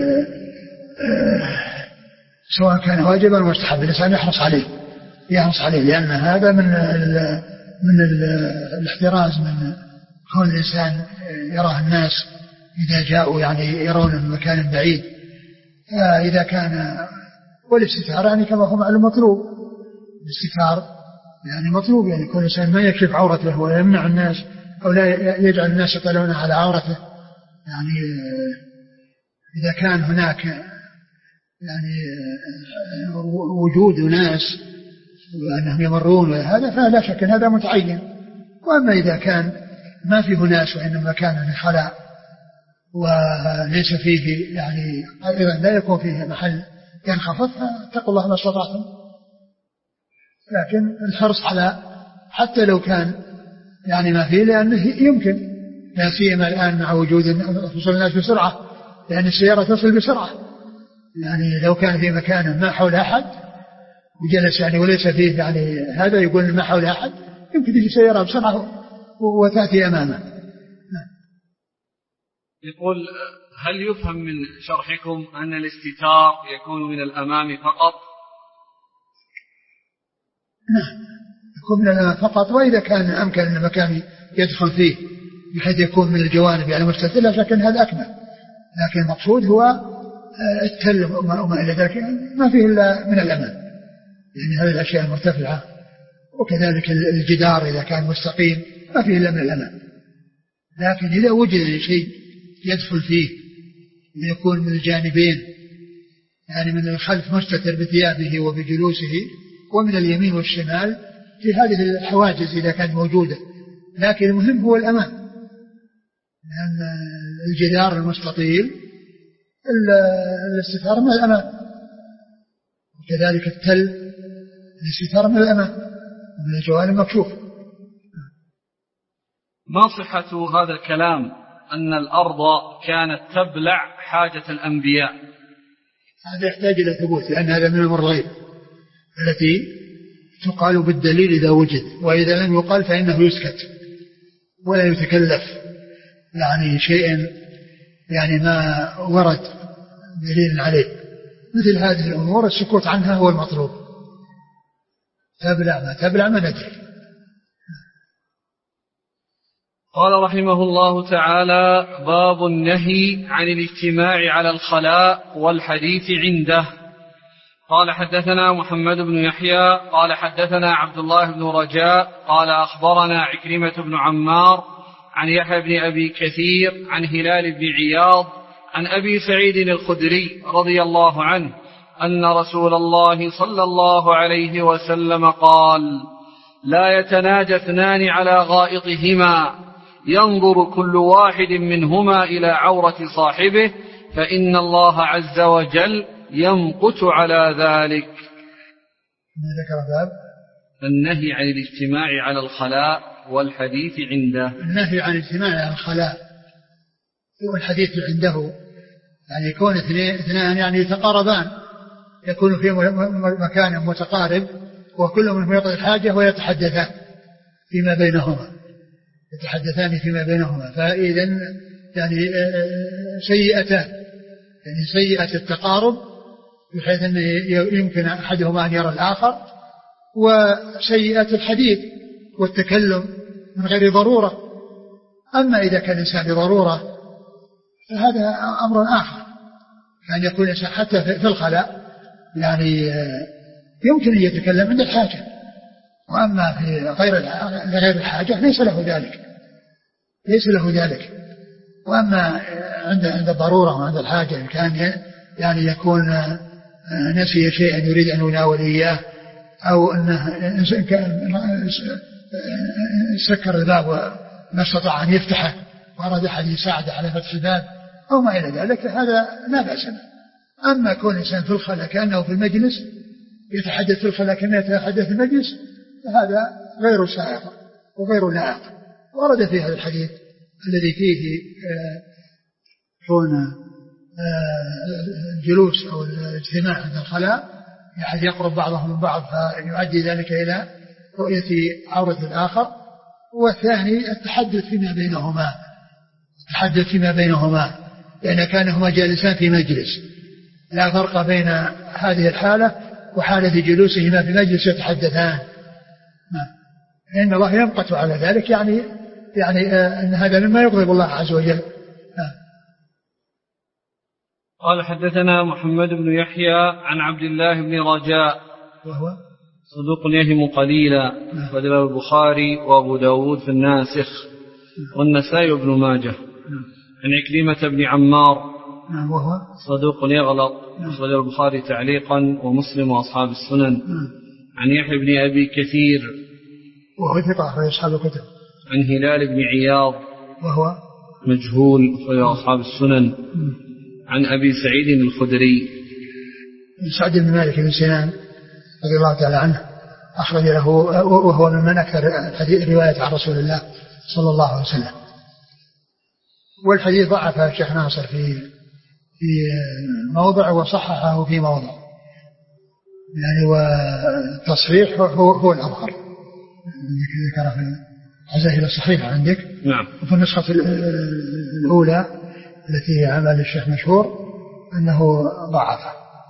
سواء كان واجبا أو مستحب الإنسان يحرص عليه يحرص عليه لأن هذا من ال من ال الاحتراز من كون الإنسان يراه الناس إذا جاءوا يعني يرون من مكان بعيد. إذا كان والاستتار يعني كما هو معلوم مطلوب الاستتار يعني مطلوب يعني كل إنسان ما يكشف عورته ولا يمنع الناس أو لا يجعل الناس يطلعون على عورته. يعني إذا كان هناك يعني وجود ناس وأنهم يمرون هذا فلا شك أن هذا متعين. وأما إذا كان ما فيه ناس وإنما كان في خلاء وليس فيه يعني أيضا لا يكون فيه محل ينخفض فاتقوا الله ما استطعتم. لكن الحرص على حتى لو كان يعني ما فيه لأنه يمكن لا سيما الآن مع وجود وصول الناس بسرعة لأن السيارة تصل بسرعة. يعني لو كان في مكان ما حول أحد وجلس يعني وليس فيه يعني هذا يقول ما حول أحد يمكن تجي سيارة بسرعة وتأتي أمامه. يقول هل يفهم من شرحكم أن الاستتار يكون من الأمام فقط؟ نعم يكون من الأمام فقط. وإذا كان أمكن أن المكان يدخل فيه بحيث يكون من الجوانب يعني مستتر لا شك أن هذا أكمل. لكن المقصود هو التل وما إلى ذلك ما فيه إلا من الأمام يعني هذه الأشياء المرتفعة. وكذلك الجدار إذا كان مستقيم ما فيه إلا من الأمام. لكن إذا وجد شيء يدخل فيه ويكون من الجانبين يعني من الخلف مستتر بثيابه وبجلوسه ومن اليمين والشمال في هذه الحواجز إذا كانت موجودة. لكن المهم هو الأمام لأن الجدار المستطيل الاستتار من الأمام وكذلك التل الاستتار من الأمام ومن الجوانب مكشوف. ما صحة هذا الكلام أن الأرض كانت تبلع حاجة الأنبياء؟ هذا يحتاج إلى ثبوت لأن هذا من الأمور الغيب التي تقال بالدليل إذا وجد وإذا لم يقال فإنه يسكت ولا يتكلف يعني شيء يعني ما ورد دليل عليه. مثل هذه الأمور السكوت عنها هو المطلوب. تبلع ما تبلع ما ندري. قال رحمه الله تعالى باب النهي عن الاجتماع على الخلاء والحديث عنده. قال حدثنا محمد بن يحيى قال حدثنا عبد الله بن رجاء قال أخبرنا عكرمة بن عمار عن يحيى بن أبي كثير عن هلال بن عياض عن أبي سعيد الخدري رضي الله عنه أن رسول الله صلى الله عليه وسلم قال: لا يتناجى اثنان على غائطهما ينظر كل واحد منهما إلى عورة صاحبه فإن الله عز وجل يمقت على ذلك. النهي عن الاجتماع على الخلاء والحديث عنده. النهي عن الاجتماع على الخلاء والحديث عنده، يعني يكون اثنان يعني يتقاربان، يكون في مكان متقارب وكل منهم يطلب الحاجة ويتحدثان فيما بينهما يتحدثان فيما بينهما فإذا يعني سيئتان، يعني سيئة التقارب بحيث أن يمكن أحدهما أن يرى الآخر، وسيئة الحديث والتكلم من غير ضرورة. أما إذا كان الإنسان بضرورة فهذا أمر آخر، يعني يكون الإنسان حتى في الخلاء يعني يمكن أن يتكلم عند الحاجة، وأما في غير غير الحاجة ليس له ذلك ليس له ذلك وأما عند عند الضرورة وعند الحاجة كان يعني يكون نسي شيئا يريد أن يناول إياه، أو أنه سكر الباب وما استطاع أن يفتحه وأراد أحد يساعد على فتح الباب أو ما إلى ذلك، هذا لا بأس به. أما كون الإنسان في الخلاء كأنه في المجلس يتحدث في الخلاء كأنه يتحدث في المجلس، فهذا غير سائغ وغير لائق. ورد في هذا الحديث الذي فيه كون الجلوس أو الاجتماع عند الخلاء أحد يقرب بعضهم من بعض فيؤدي ذلك إلى رؤية عورة الآخر، والثاني التحدث فيما بينهما التحدث فيما بينهما لأن كانهما جالسان في مجلس، لا فرق بين هذه الحالة وحالة جلوسهما في مجلس يتحدثان، إن الله يمقت على ذلك، يعني يعني أن هذا مما يغضب الله عز وجل. قال: حدثنا محمد بن يحيى عن عبد الله بن رجاء وهو صدوق يهم قليلا، أخرج له البخاري وأبو داود في الناسخ والنسائي وابن ماجه. عن عكرمة بن عمار وهو صدوق يغلط، أخرج له البخاري تعليقا ومسلم وأصحاب السنن. عن يحيى بن أبي كثير وهو ثقة أخرج أصحاب الكتب. عن هلال بن عياض وهو مجهول، أخرج أصحاب السنن. عن أبي سعيد الخدري سعد بن مالك بن سنان رضي الله تعالى عنه، أخرج له وهو ممن أكثر الحديث رواية عن رسول الله صلى الله عليه وسلم. والحديث ضعفه الشيخ ناصر في في موضع وصححه في موضع، يعني والتصحيح هو هو الأظهر ذكر في عزاه الصحيح عندك. نعم. وفي النسخة الأولى التي عمل الشيخ مشهور أنه ضعفه.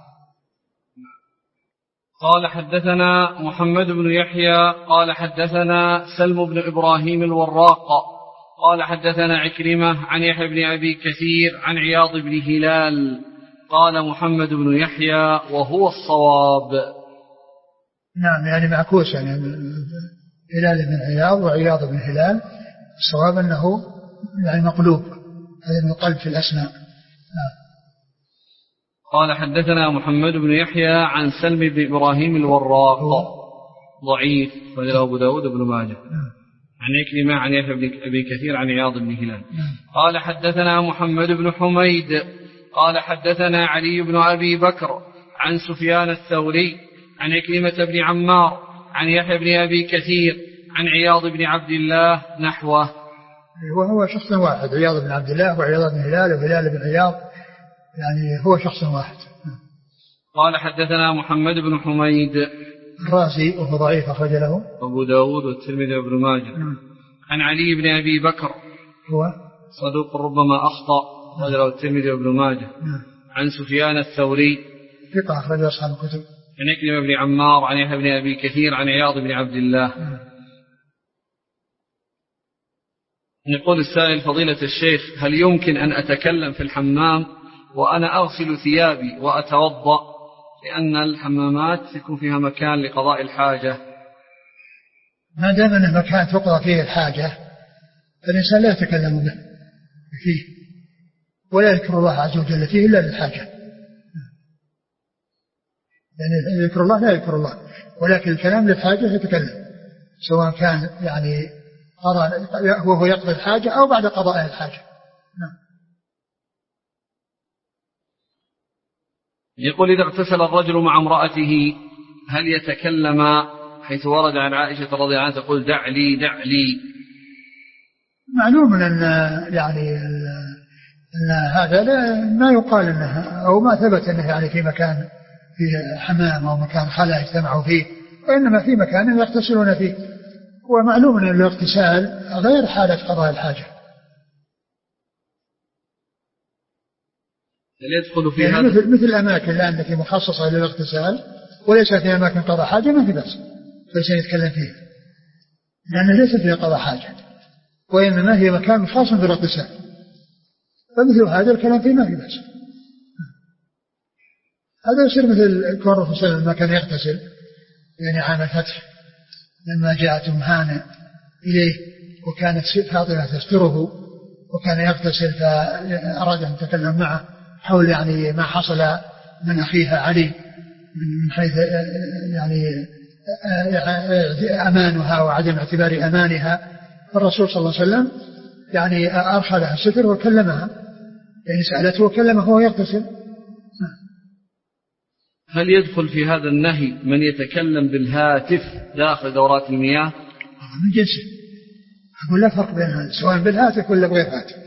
قال: حدثنا محمد بن يحيى قال حدثنا سلم بن إبراهيم الوراق قال حدثنا عكرمة عن يحيى بن أبي كثير عن عياض بن هلال قال محمد بن يحيى وهو الصواب. نعم، يعني معكوس، يعني هلال بن عياض وعياض بن هلال، الصواب أنه يعني مقلوب، هذا من القلب في الأسماء. نعم. قال: حدثنا محمد بن يحيى عن سلم بن إبراهيم الوراق ضعيف، وله أبو داود بن ماجه. عن عكرمة عن يحيى بن أبي كثير عن عياض بن هلال. قال: حدثنا محمد بن حميد قال حدثنا علي بن أبي بكر عن سفيان الثوري عن عكرمة بن عمار عن يحيى بن أبي كثير عن عياض بن عبد الله نحوه. وهو شخص واحد، عياض بن عبد الله وعياض بن هلال وهلال بن عياض، يعني هو شخص واحد. قال: حدثنا محمد بن حميد الرازي وهو ضعيف، أخرج له أبو داود والترمذي وابن ماجه. عن علي بن أبي بكر هو صدوق ربما أخطأ، أخرج له الترمذي وابن ماجه. عن سفيان الثوري ثقة، أخرج أصحاب الكتب. عن عكرمة بن عمار عن يحيى بن أبي كثير عن عياض بن عبد الله. يقول السائل: فضيلة الشيخ، هل يمكن أن أتكلم في الحمام وأنا أغسل ثيابي وأتوضأ، لأن الحمامات يكون فيها مكان لقضاء الحاجة؟ ما دام أنه مكان تقضى فيه الحاجة فالإنسان لا يتكلم به فيه ولا يذكر الله عز وجل فيه إلا للحاجة. يعني يذكر الله لا يذكر الله، ولكن الكلام للحاجة يتكلم، سواء كان يعني قضاء وهو يقضي الحاجة أو بعد قضاء الحاجة. نعم. يقول إذا اغتسل الرجل مع امرأته هل يتكلم، حيث ورد عن عائشة رضي الله عنها تقول دع لي دع لي؟ معلوم أن يعني أن هذا لا ما يقال أنه أو ما ثبت أنه يعني في مكان في حمام أو مكان خلا يجتمعوا فيه، وإنما في مكان يغتسلون فيه، ومعلوم أن الاغتسال غير حالة قضاء الحاجة. يدخل في يعني هذا مثل مثل الأماكن الآن التي مخصصة للاغتسال وليس في أماكن قضاء حاجة ما في بأس ليس يتكلم فيها، لأنه ليس فيها قضاء حاجة وإنما هي مكان خاص بالاغتسال، فمثل هذا الكلام فيه ما في بأس. هذا يصير مثل كون الرسول صلى الله عليه وسلم لما كان يغتسل يعني عام الفتح لما جاءت أم هانة إليه وكانت فاطمة تستره وكان يغتسل فأراد أن يتكلم معه حول يعني ما حصل من أخيها علي من حيث يعني أمانها وعدم اعتبار أمانها، فالرسول صلى الله عليه وسلم يعني أرخى لها الستر وكلمها، يعني سألته وكلمه وهو يغتسل. هل يدخل في هذا النهي من يتكلم بالهاتف داخل دورات المياه؟ من جنسه، أقول لا فرق بينها سواء بالهاتف ولا بغير هاتف.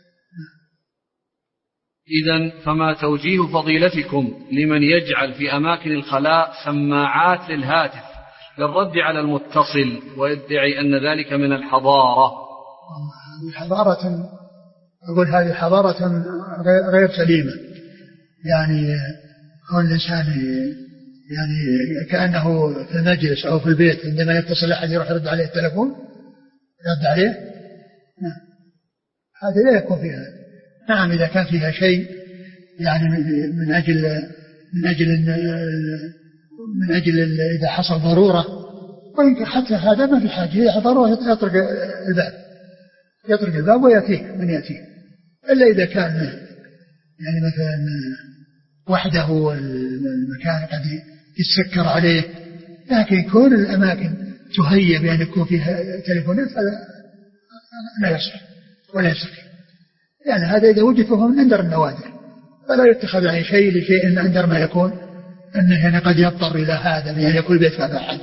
إذن فما توجيه فضيلتكم لمن يجعل في أماكن الخلاء سماعات للهاتف للرد على المتصل ويدعي أن ذلك من الحضارة؟ حضارة، أقول هذه حضارة غير سليمة، يعني كون الإنسان يعني كأنه في المجلس أو في البيت عندما يتصل أحد يروح يرد عليه التلفون يرد عليه، نعم هذا لا يكون فيها. نعم إذا كان فيها شيء يعني من أجل من أجل من أجل إذا حصل ضرورة، ويمكن حتى هذا ما في حاجة، هي ضرورة يطرق الباب يطرق الباب ويأتيه من يأتيه، إلا إذا كان يعني مثلا وحده والمكان قد يتسكر عليه، لكن كون الأماكن تهيأ بأن يكون فيها تليفونات فلا لا يصح ولا يصح، يعني هذا إذا وجد فهو من أندر النوادر، فلا يتخذ عن شيء لشيء إن أندر ما يكون أنه يعني قد يضطر إلى هذا بأن يكون بيت هذا أحد.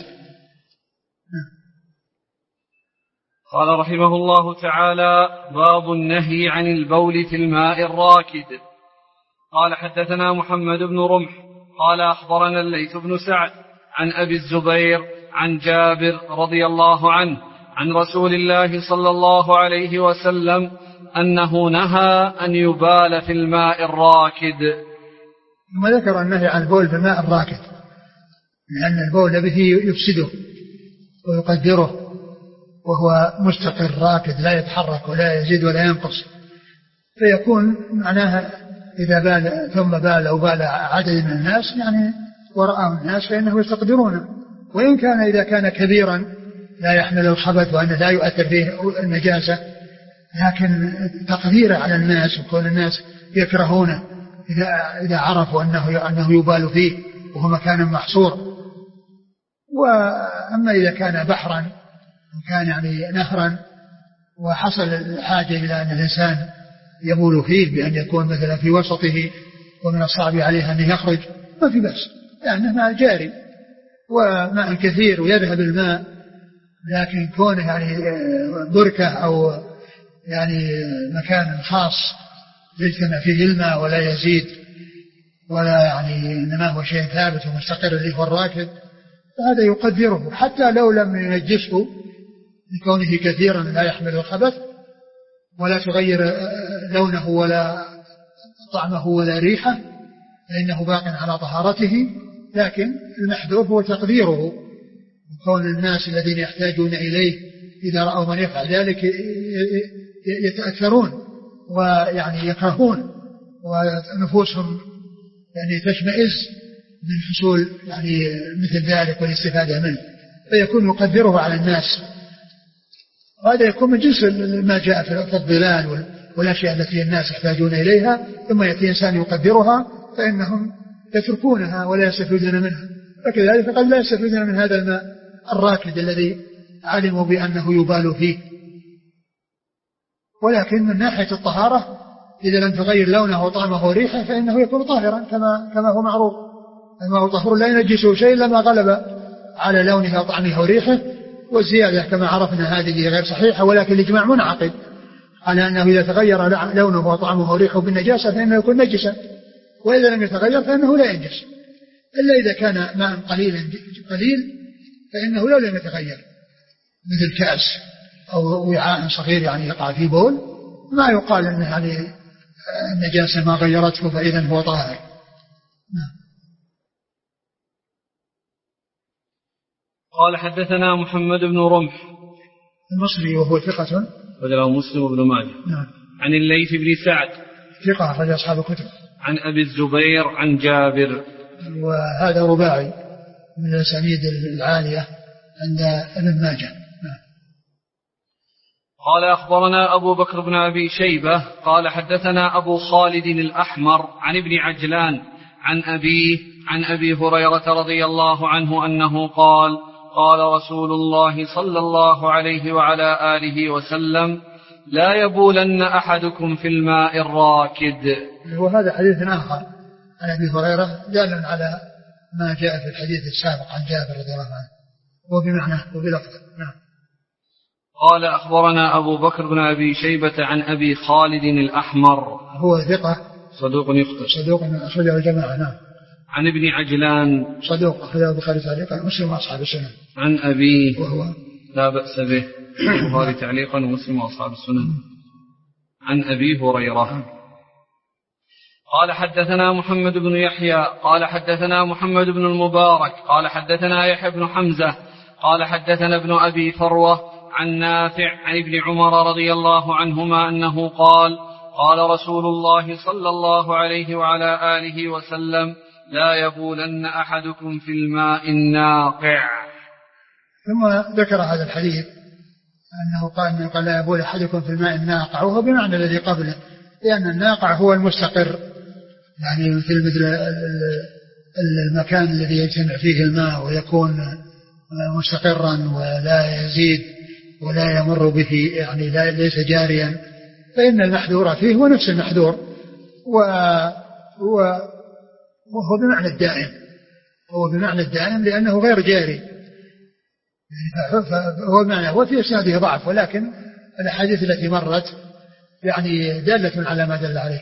قال رحمه الله تعالى باب النهي عن البول في الماء الراكد. قال حدثنا محمد بن رمح قال أخبرنا الليث بن سعد عن أبي الزبير عن جابر رضي الله عنه عن رسول الله صلى الله عليه وسلم أنه نهى أن يبال في الماء الراكد. ثم ذكر النهي عن البول في الماء الراكد لأن البول به يفسده ويقدره وهو مستقر راكد لا يتحرك ولا يزيد ولا ينقص، فيكون معناها إذا بال ثم بال أو بال عدد من الناس يعني ورآه الناس فإنه يستقدرونه، وإن كان إذا كان كبيرا لا يحمل الخبث وأنه لا يؤثر فيه النجاسة، لكن تقديره على الناس وكون الناس يكرهونه إذا إذا عرفوا أنه أنه يبال فيه وهو مكان محصور. وأما إذا كان بحرا وكان يعني نهرا وحصل الحاجة إلى أن الإنسان يبول فيه بأن يكون مثلا في وسطه ومن الصعب عليه أن يخرج ما في بأس، لأنه ماء جاري وماء كثير ويذهب الماء، لكن كونه يعني بركة أو يعني مكان خاص يجتمع فيه الماء ولا يزيد ولا يعني إنما هو شيء ثابت ومستقر اللي هو الراكد، فهذا يقدره حتى لو لم ينجسه لكونه كثيرا لا يحمل الخبث ولا تغير لونه ولا طعمه ولا ريحه فإنه باق على طهارته، لكن المحذور هو تقديره، وكون الناس الذين يحتاجون إليه إذا رأوا من يفعل ذلك يتأثرون ويعني يكرهون ونفوسهم يعني تشمئز من حصول يعني مثل ذلك والاستفادة منه، فيكون يقدره على الناس، وهذا يكون من جنس ما جاء في الظلال والأشياء التي الناس يحتاجون إليها، ثم يأتي إنسان يقدرها فإنهم يتركونها ولا يستفيدون منها، فكذلك قد لا يستفيدون من هذا الماء الراكد الذي علموا بأنه يبال فيه. ولكن من ناحية الطهارة إذا لم تغير لونه وطعمه وريحه فإنه يكون طاهرا كما كما هو معروف، الماء طهور لا ينجسه شيء لما غلب على لونه وطعمه وريحه. والزيادة كما عرفنا هذه غير صحيحة، ولكن الإجماع منعقد على أنه إذا تغير لونه وطعمه وريحه بالنجاسة فإنه يكون نجسا، وإذا لم يتغير فإنه لا ينجس، إلا إذا كان ماء قليلا قليل فإنه لو لم يتغير، مثل كأس أو وعاء صغير يعني يقع فيه بول، ما يقال أن يعني النجاسة ما غيرته فإذا هو طاهر. قال حدثنا محمد بن رمح المصري وهو ثقة وله مسلم وابن ماجه. نعم. عن الليث بن سعد ثقة أخرج أصحاب الكتب. عن أبي الزبير عن جابر. وهذا رباعي من الأسانيد العالية عند ابن ماجه. نعم. قال أخبرنا أبو بكر بن أبي شيبة قال حدثنا أبو خالد الأحمر عن ابن عجلان عن أبيه عن أبي هريرة رضي الله عنه أنه قال قال رسول الله صلى الله عليه وعلى آله وسلم لا يبولن أحدكم في الماء الراكد. وهذا حديث آخر عن أبي هريرة دال على ما جاء في الحديث السابق عن جابر رضي الله عنه وبمعنى وبلفظ. نعم. قال أخبرنا أبو بكر بن أبي شيبة عن أبي خالد الأحمر هو ثقة صدوق يخطئ صدوق أخرجه الجماعة. نعم. عن ابن عجلان صدوق أخرجه البخاري تعليقا ومسلم وأصحاب السنن. عن أبيه وهو لا بأس به البخاري تعليقا ومسلم وأصحاب السنن. عن أبي هريرة قال حدثنا محمد بن يحيى قال حدثنا محمد بن المبارك قال حدثنا يحيى بن حمزة قال حدثنا ابن أبي فروة عن نافع عن ابن عمر رضي الله عنهما أنه قال قال رسول الله صلى الله عليه وعلى آله وسلم لا يبولن أحدكم في الماء الناقع. ثم ذكر هذا الحديث أنه قال, أنه قال لا يبول أحدكم في الماء الناقع، وهو بمعنى الذي قبله، لأن الناقع هو المستقر، يعني مثل مثل المكان الذي يجتمع فيه الماء ويكون مستقرا ولا يزيد ولا يمر به، يعني لا ليس جاريا، فإن المحذور فيه هو نفس المحذور، وهو وهو بمعنى الدائم، هو بمعنى الدائم لأنه غير جاري، فهو بمعنى هو في إسناده ضعف، ولكن الأحاديث التي مرت يعني دالة على ما دل عليه.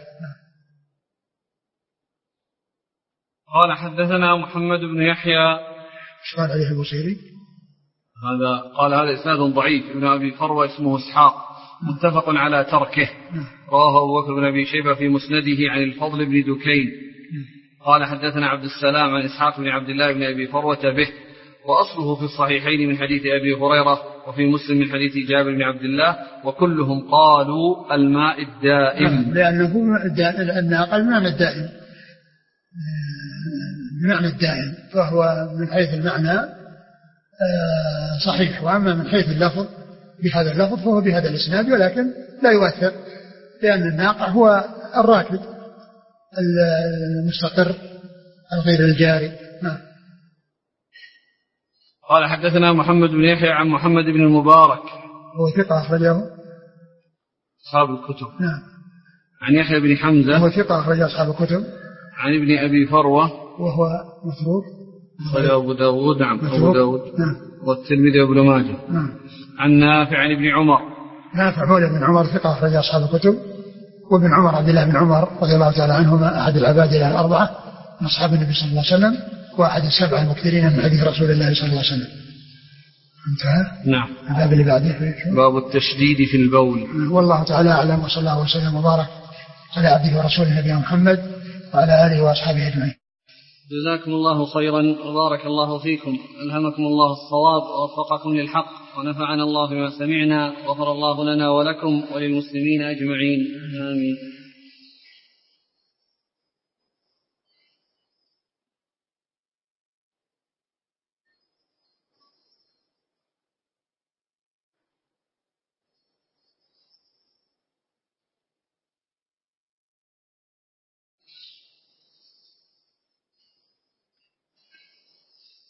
قال حدثنا محمد بن يحيى قال عليه البصيري هذا قال هذا إسناد ضعيف. ابن أبي فروة اسمه إسحاق متفق على تركه. رواه أبو بكر بن أبي شيبة في مسنده عن الفضل بن دكين قال حدثنا عبد السلام عن إسحاق بن عبد الله بن أبي فروة به، وأصله في الصحيحين من حديث أبي هريرة وفي مسلم من حديث جابر بن عبد الله، وكلهم قالوا الماء الدائم، لأنه الناقل بمعنى الدائم، بمعنى الدائم، فهو من حيث المعنى صحيح، وأما من حيث اللفظ بهذا اللفظ فهو بهذا الإسناد، ولكن لا يؤثر، لأن الناقع هو الراكد المستقر الغير الجاري. نعم. قال حدثنا محمد بن يحيى عن محمد بن المبارك هو ثقة أخرجه أصحاب الكتب. نعم. عن يحيى بن حمزة هو ثقة أخرجه أصحاب الكتب. عن ابن أبي فروة وهو متروك أخرجه أبو داود. نعم أبو داود. نعم. والترمذي وابن ماجه. نعم. عن نافع عن ابن عمر. نافع مولى بن عمر ثقة أخرجه أصحاب الكتب، وابن عمر عبد الله بن عمر رضي الله تعالى عنهما أحد العبادلة الأربعة من أصحاب النبي صلى الله عليه وسلم، وأحد السبعة المكثرين من حديث رسول الله صلى الله عليه وسلم. انتهى. نعم. الباب اللي بعده باب التشديد في البول. والله تعالى أعلم، وصلى الله وسلم وبارك على عبده ورسوله نبينا محمد وعلى آله وأصحابه أجمعين. جزاكم الله خيرا وبارك الله فيكم، ألهمكم الله الصواب ووفقكم للحق، ونفعنا الله بما سمعنا، وغفر الله لنا ولكم وللمسلمين أجمعين، آمين.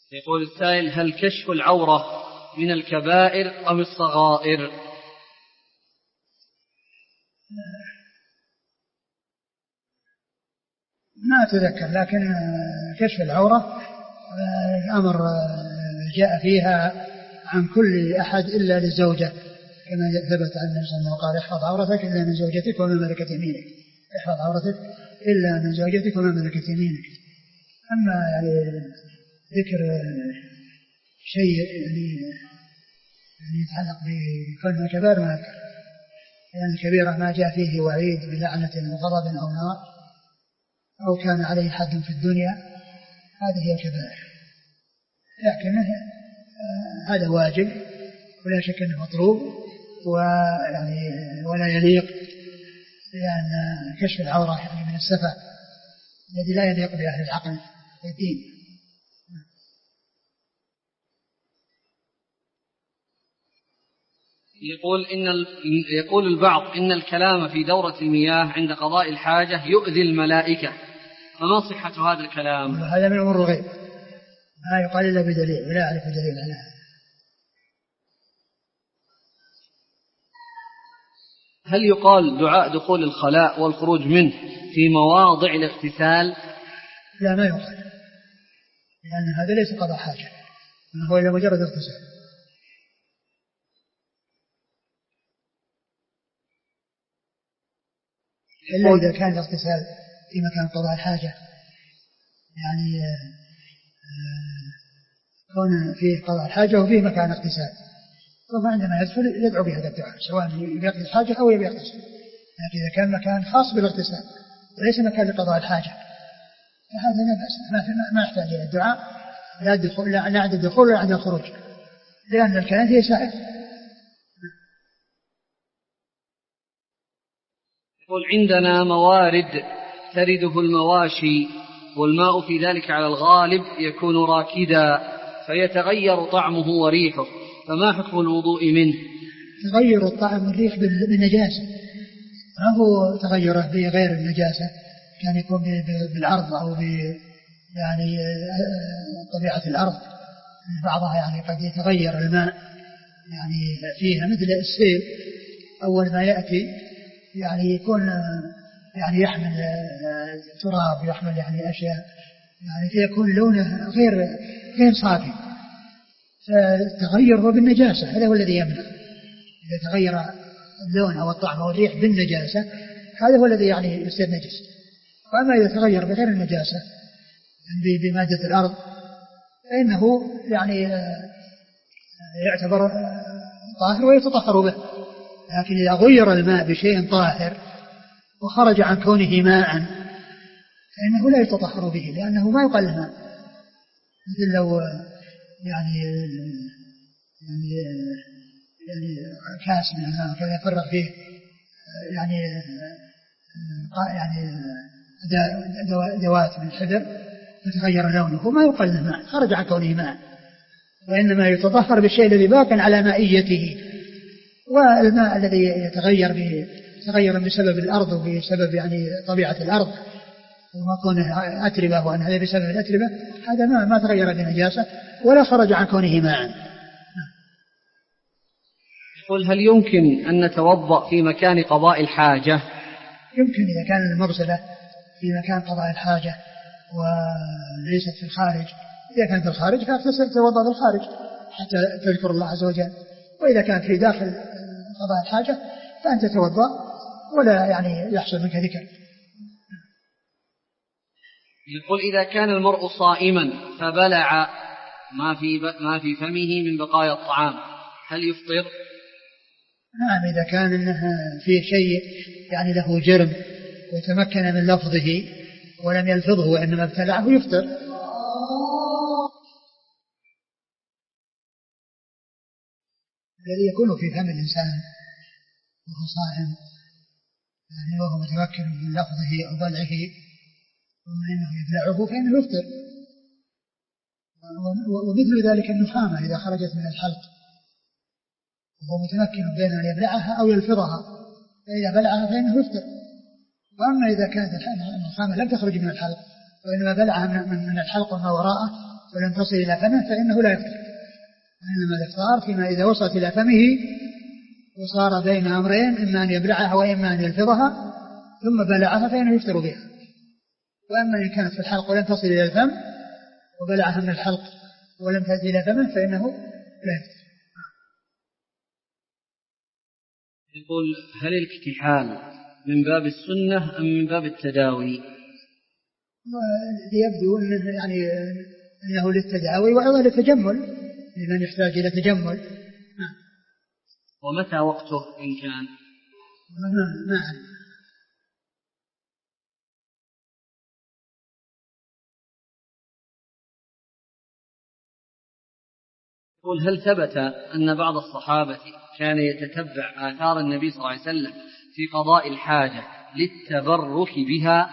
يقول السائل: هل كشف العورة من الكبائر أم الصغائر؟ ما أتذكر، لكن كشف العورة الأمر جاء فيها عن كل أحد إلا للزوجة، كما ثبت عن النبي صلى الله عليه وسلم قال: احفظ عورتك إلا من زوجتك ومن ملكت يمينك. احفظ عورتك إلا من زوجتك ومن ملكت يمينك. أما يعني ذكر شيء يعني يعني يتعلق بكون الكبائر ما أذكر، يعني الكبيرة ما جاء فيه وعيد بلعنة وغضب أو نار أو كان عليه حد في الدنيا، هذه هي الكبائر. لكن هذا واجب ولا شك أنه مطلوب ويعني ولا يليق، لأن كشف العورة يعني من السفة الذي لا يليق بأهل العقل والدين. يقول إن ال... يقول البعض إن الكلام في دورة المياه عند قضاء الحاجة يؤذي الملائكة، فما صحة هذا الكلام؟ هذا من أمور الغيب، ما يقال إلا بدليل ولا أعرف دليل على هذا. هل يقال دعاء دخول الخلاء والخروج منه في مواضع الاغتسال؟ لا، ما يقال، لأن هذا ليس قضاء حاجة، هو إلا مجرد اغتسال. إلا إذا كان الاغتسال في مكان قضاء الحاجة، يعني كون فيه قضاء الحاجة وفيه مكان اغتسال، ثم عندما يدخل يدعو بهذا الدعاء سواء يقضي الحاجة أو يغتسل. لكن إذا كان مكان خاص بالاغتسال وليس مكان لقضاء الحاجة فهذا لا بأس، ما يحتاج إلى الدعاء لا الدخول لا عند الدخول ولا عند الخروج، لأن الكلام فيه سائل. يقول: عندنا موارد ترده المواشي والماء في ذلك على الغالب يكون راكدا فيتغير طعمه وريحه، فما حكم الوضوء منه؟ تغير الطعم والريح بالنجاسة، ما هو تغيره بغير النجاسة، كان يكون بالعرض أو ب يعني طبيعة الأرض بعضها يعني قد يتغير الماء يعني فيها، مثل السيل أول ما يأتي يعني يكون يعني يحمل تراب يحمل يعني أشياء يعني فيكون لونه غير غير صافي، فالتغير هو بالنجاسة، هذا هو الذي يمنع. إذا تغير اللون أو الطعم أو الريح بالنجاسة هذا هو الذي يعني يصير نجس. وأما إذا تغير بغير النجاسة يعني بمادة الأرض فإنه يعني يعتبر طاهر ويتطهر به. لكن إذا غير الماء بشيء طاهر وخرج عن كونه ماء فإنه لا يتطهر به، لأنه ما يقال ماء. مثل لو يعني يعني يعني كاس من الماء كذا يفرغ فيه يعني يعني دوات من الحبر فتغير لونه، ما يقال له ماء، خرج عن كونه ماء، وإنما يتطهر بالشيء الذي باق على مائيته. والماء الذي يتغير يتغير بسبب الأرض وبسبب يعني طبيعة الأرض وما كونه أتربة وأن هذا بسبب الأتربة، هذا ما ما تغير بنجاسة ولا خرج عن كونه ماء. يقول: هل يمكن أن نتوضأ في مكان قضاء الحاجة؟ يمكن إذا كان المغسلة في مكان قضاء الحاجة وليست في الخارج. إذا كانت في الخارج فتتوضأ في الخارج حتى تذكر الله عز وجل، وإذا كانت في داخل قضاء الحاجة فأنت تتوضأ ولا يعني يحصل منك ذكر. يقول: إذا كان المرء صائما فبلع ما في ما في فمه من بقايا الطعام هل يفطر؟ نعم، إذا كان إنه فيه شيء يعني له جرم وتمكن من لفظه ولم يلفظه وإنما ابتلعه يفطر. الذي يكون في فم الإنسان وهو صائم يعني وهو متمكن من لفظه أو بلعه ثم إنه يبلعه فإنه يفطر. ومثل ذلك النخامة إذا خرجت من الحلق وهو متمكن بين أن يبلعها أو يلفظها فإذا بلعها فإنه يفطر. وأما إذا كانت النخامة لم تخرج من الحلق وإنما بلعها من الحلق وما وراءه ولم تصل إلى فمه فإنه لا يفطر، وإنما الإفطار فيما إذا وصلت إلى فمه وصار بين أمرين، إما أن يبلعها وإما أن يلفظها ثم بلعها فإنه يفطر بها. وأما إن كانت في الحلق ولم تصل إلى الفم وبلعها من الحلق ولم تأتي إلى فمه فإنه لا يفطر. يقول: هل الاكتحال من باب السنة أم من باب التداوي؟ يبدو أنه يعني أنه للتداوي وأيضا للتجمل لمن يحتاج إلى تجمل. ومتى وقته إن كان؟ ما أعلم. يقول: هل ثبت أن بعض الصحابة كان يتتبع آثار النبي صلى الله عليه وسلم في قضاء الحاجة للتبرك بها؟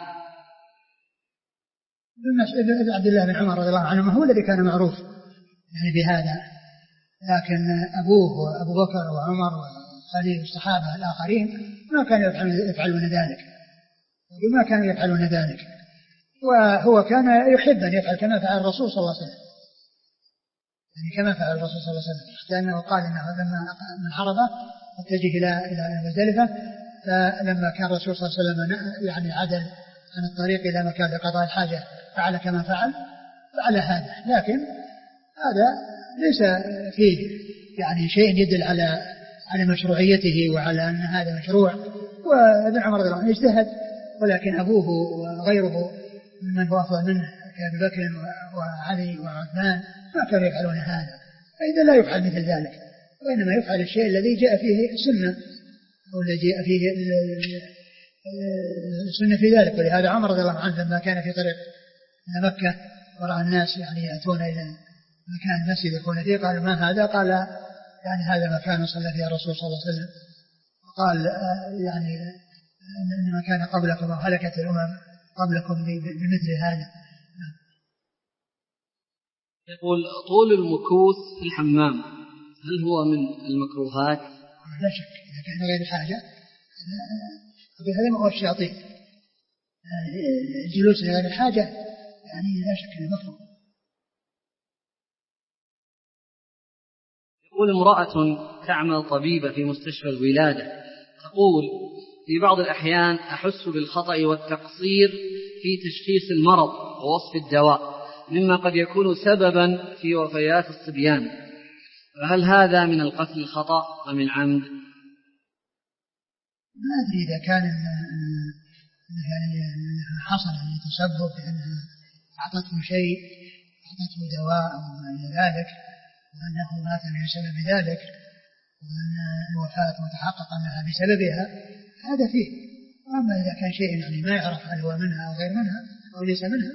عبد الله بن عمر رضي الله عنه هو الذي كان معروف يعني بهذا، لكن أبوه وأبو بكر وعمر وعلي والصحابة الآخرين ما كانوا يفعلون ذلك وما كانوا يفعلون ذلك، وهو كان يحب أن يفعل كما فعل الرسول صلى الله عليه وسلم، يعني كما فعل الرسول صلى الله عليه وسلم، حتى أنه قال إنه لما من حربه اتجه إلى إلى مزدلفة، فلما كان الرسول صلى الله عليه وسلم يعني عدل عن الطريق إلى مكان لقضاء الحاجة فعل كما فعل فعل هذا، لكن هذا ليس فيه يعني شيء يدل على على مشروعيته وعلى أن هذا مشروع. وابن عمر رضي الله عنه اجتهد، ولكن أبوه وغيره ممن هو أفضل منه كأبي بكر وعلي وعثمان ما كانوا يفعلون هذا، فإذا لا يفعل مثل ذلك، وإنما يفعل الشيء الذي جاء فيه السنة أو الذي جاء فيه السنة في ذلك. ولهذا عمر رضي الله عنه لما كان في طريق إلى مكة ورأى الناس يعني يأتون إلى مكان المسجد يكون فيه، قال: ما هذا؟ قال: يعني هذا مكان صلى فيه الرسول صلى الله عليه وسلم. وقال يعني إن مكان قبلكم أو هلكت الأمم قبلكم بمثل هذا. يقول: طول المكوث في الحمام هل هو من المكروهات؟ لا شك إذا كان غير حاجة، هذا ما هو الشياطين، الجلوس لغير الحاجة يعني لا شك أنه مكروه. يقول: امرأة تعمل طبيبة في مستشفى الولادة تقول: في بعض الأحيان أحس بالخطأ والتقصير في تشخيص المرض ووصف الدواء مما قد يكون سببا في وفيات الصبيان، فهل هذا من القتل الخطأ أم العمد؟ ما أدري إذا كان يعني حصل يعني تسبب بأنها أعطته شيء أعطته دواء أو ما إلى ذلك وأنه مات من سبب ذلك وأن الوفاة متحقق أنها بسببها، هذا فيه. وأما إذا كان شيء يعني ما يعرف هل هو منها أو غير منها أو ليس منها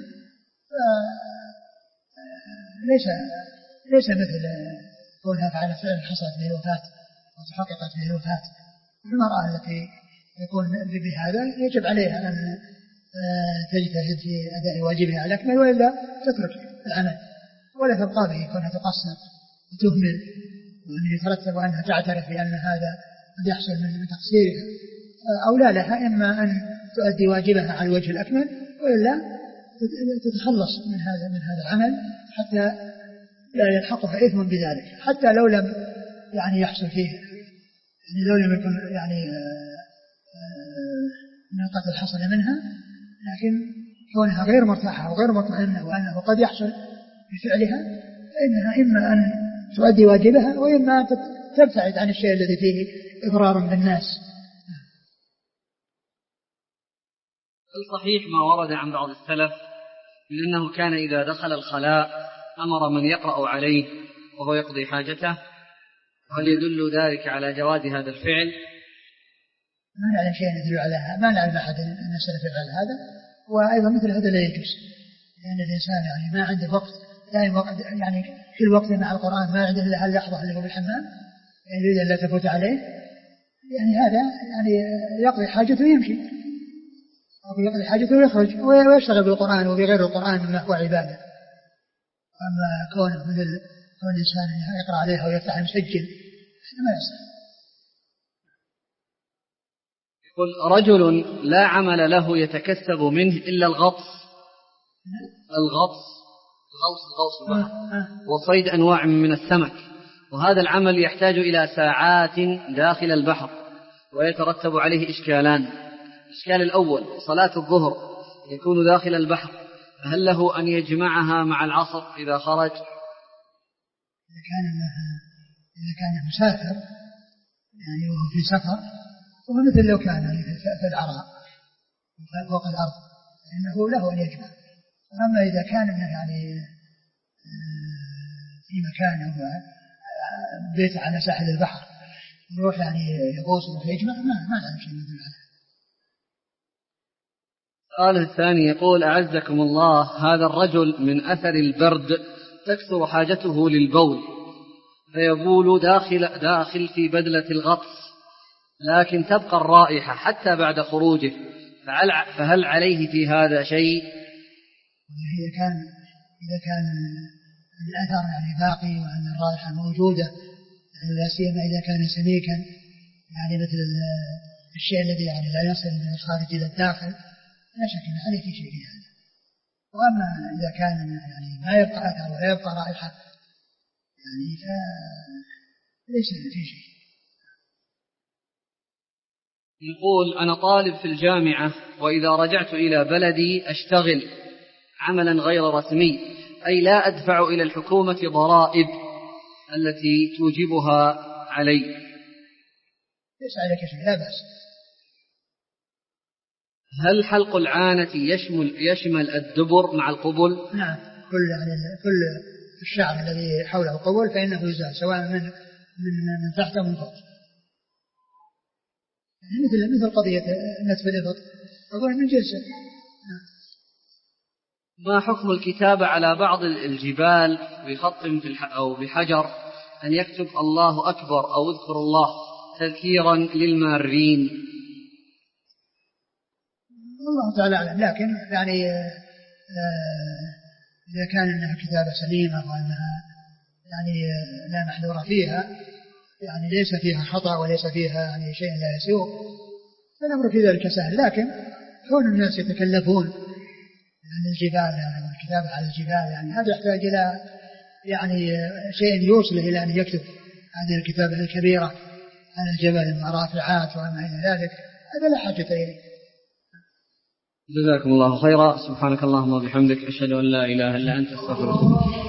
فليس ليس مثل كونها فعل فعل حصلت به الوفاة وتحققت به الوفاة. المرأة التي يكون بهذا يجب عليها أن تجتهد في أداء واجبها على الأكمل، وإلا تترك العمل ولا تبقى به كونها تقصر وتهمل، وأن يترتب أنها تعترف بأن هذا قد يحصل من تقصيرها. أولى لها إما أن تؤدي واجبها على الوجه الأكمل وإلا تتخلص من هذا من هذا العمل حتى لا يلحقها إثم بذلك، حتى لو لم يعني يحصل فيه يعني لو لم يكن يعني من القتل حصل منها، لكن كونها غير مرتاحة وغير مطمئنة وأنه قد يحصل بفعلها فإنها إما أن تؤدي واجبها وإما أن تبتعد عن الشيء الذي فيه إضرار بالناس. الصحيح ما ورد عن بعض السلف لأنه كان إذا دخل الخلاء أمر من يقرأ عليه وهو يقضي حاجته، وهل يدل ذلك على جواز هذا الفعل؟ ما نعلم شيء يدل على هذا، ما نعلم أحد أن السلف يفعل هذا، وأيضا مثل هذا لا يجوز، لأن الإنسان يعني ما عنده وقت دائم وقت يعني في الوقت مع القرآن ما عنده إلا اللحظة اللي هو بالحمام يريد أن لا تفوت عليه، يعني هذا يعني يقضي حاجته ويمشي أو يقضي حاجته ويخرج ويشتغل بالقرآن وبغير القرآن مما هو عبادة. أما كونه مثل كون الإنسان يقرأ عليها ويفتح المسجل هذا ما يصح. يقول: رجل لا عمل له يتكسب منه إلا الغطس الغطس غوص غوص البحر وصيد أنواع من السمك، وهذا العمل يحتاج إلى ساعات داخل البحر ويترتب عليه إشكالان. الإشكال الأول صلاة الظهر يكون داخل البحر، فهل له أن يجمعها مع العصر إذا خرج؟ إذا كان إذا كان مسافر يعني وهو في سفر هو مثل لو كان في العراء فوق الأرض فإنه له أن يجمع. أما إذا كان يعني في مكان هو بيت على ساحل البحر يروح يعني يغوص ويجمع ما ما له شيء مثل هذا. السؤال الثاني يقول: أعزكم الله، هذا الرجل من أثر البرد تكثر حاجته للبول فيبول داخل, داخل في بدلة الغطس، لكن تبقى الرائحة حتى بعد خروجه، فهل عليه في هذا شيء؟ إذا كان إذا كان الأثر يعني باقي وأن الرائحة موجودة، لا سيما إذا كان سميكا يعني مثل الشيء الذي يعني لا يصل من الخارج إلى الداخل، لا شك أن عليه في شيء هذا. وأما إذا كان يعني ما يبقى أثر ولا يبقى رائحة يعني فليس في شيء. يقول: أنا طالب في الجامعة، وإذا رجعت إلى بلدي أشتغل عملا غير رسمي، أي لا أدفع إلى الحكومة ضرائب التي توجبها علي. ليس عليك شيء، لا بأس. هل حلق العانة يشمل يشمل الدبر مع القبل؟ نعم، كل يعني كل الشعر الذي حوله القبل فإنه يزال، سواء من من من تحت أو من فوق. يعني مثل مثل قضية نتف الإبط، أقول من جنسه. ما حكم الكتابة على بعض الجبال بخط أو بحجر أن يكتب الله أكبر أو اذكر الله تذكيرا للمارين؟ الله تعالى أعلم، لكن يعني إذا كان إنها كتابة سليمة وأنها يعني لا محذور فيها، يعني ليس فيها خطأ وليس فيها يعني شيء لا يسوء، فالأمر في ذلك سهل. لكن كون الناس يتكلفون عن الجبال يعني الكتابة على الجبال، يعني هذا يحتاج إلى يعني شيء يوصله إلى أن يكتب هذه الكتابة الكبيرة على الجبل المرافعات وما إلى ذلك، هذا لا حاجة إليه. جزاكم الله خيرا. سبحانك اللهم وبحمدك، أشهد أن لا إله إلا أنت، أستغفرك.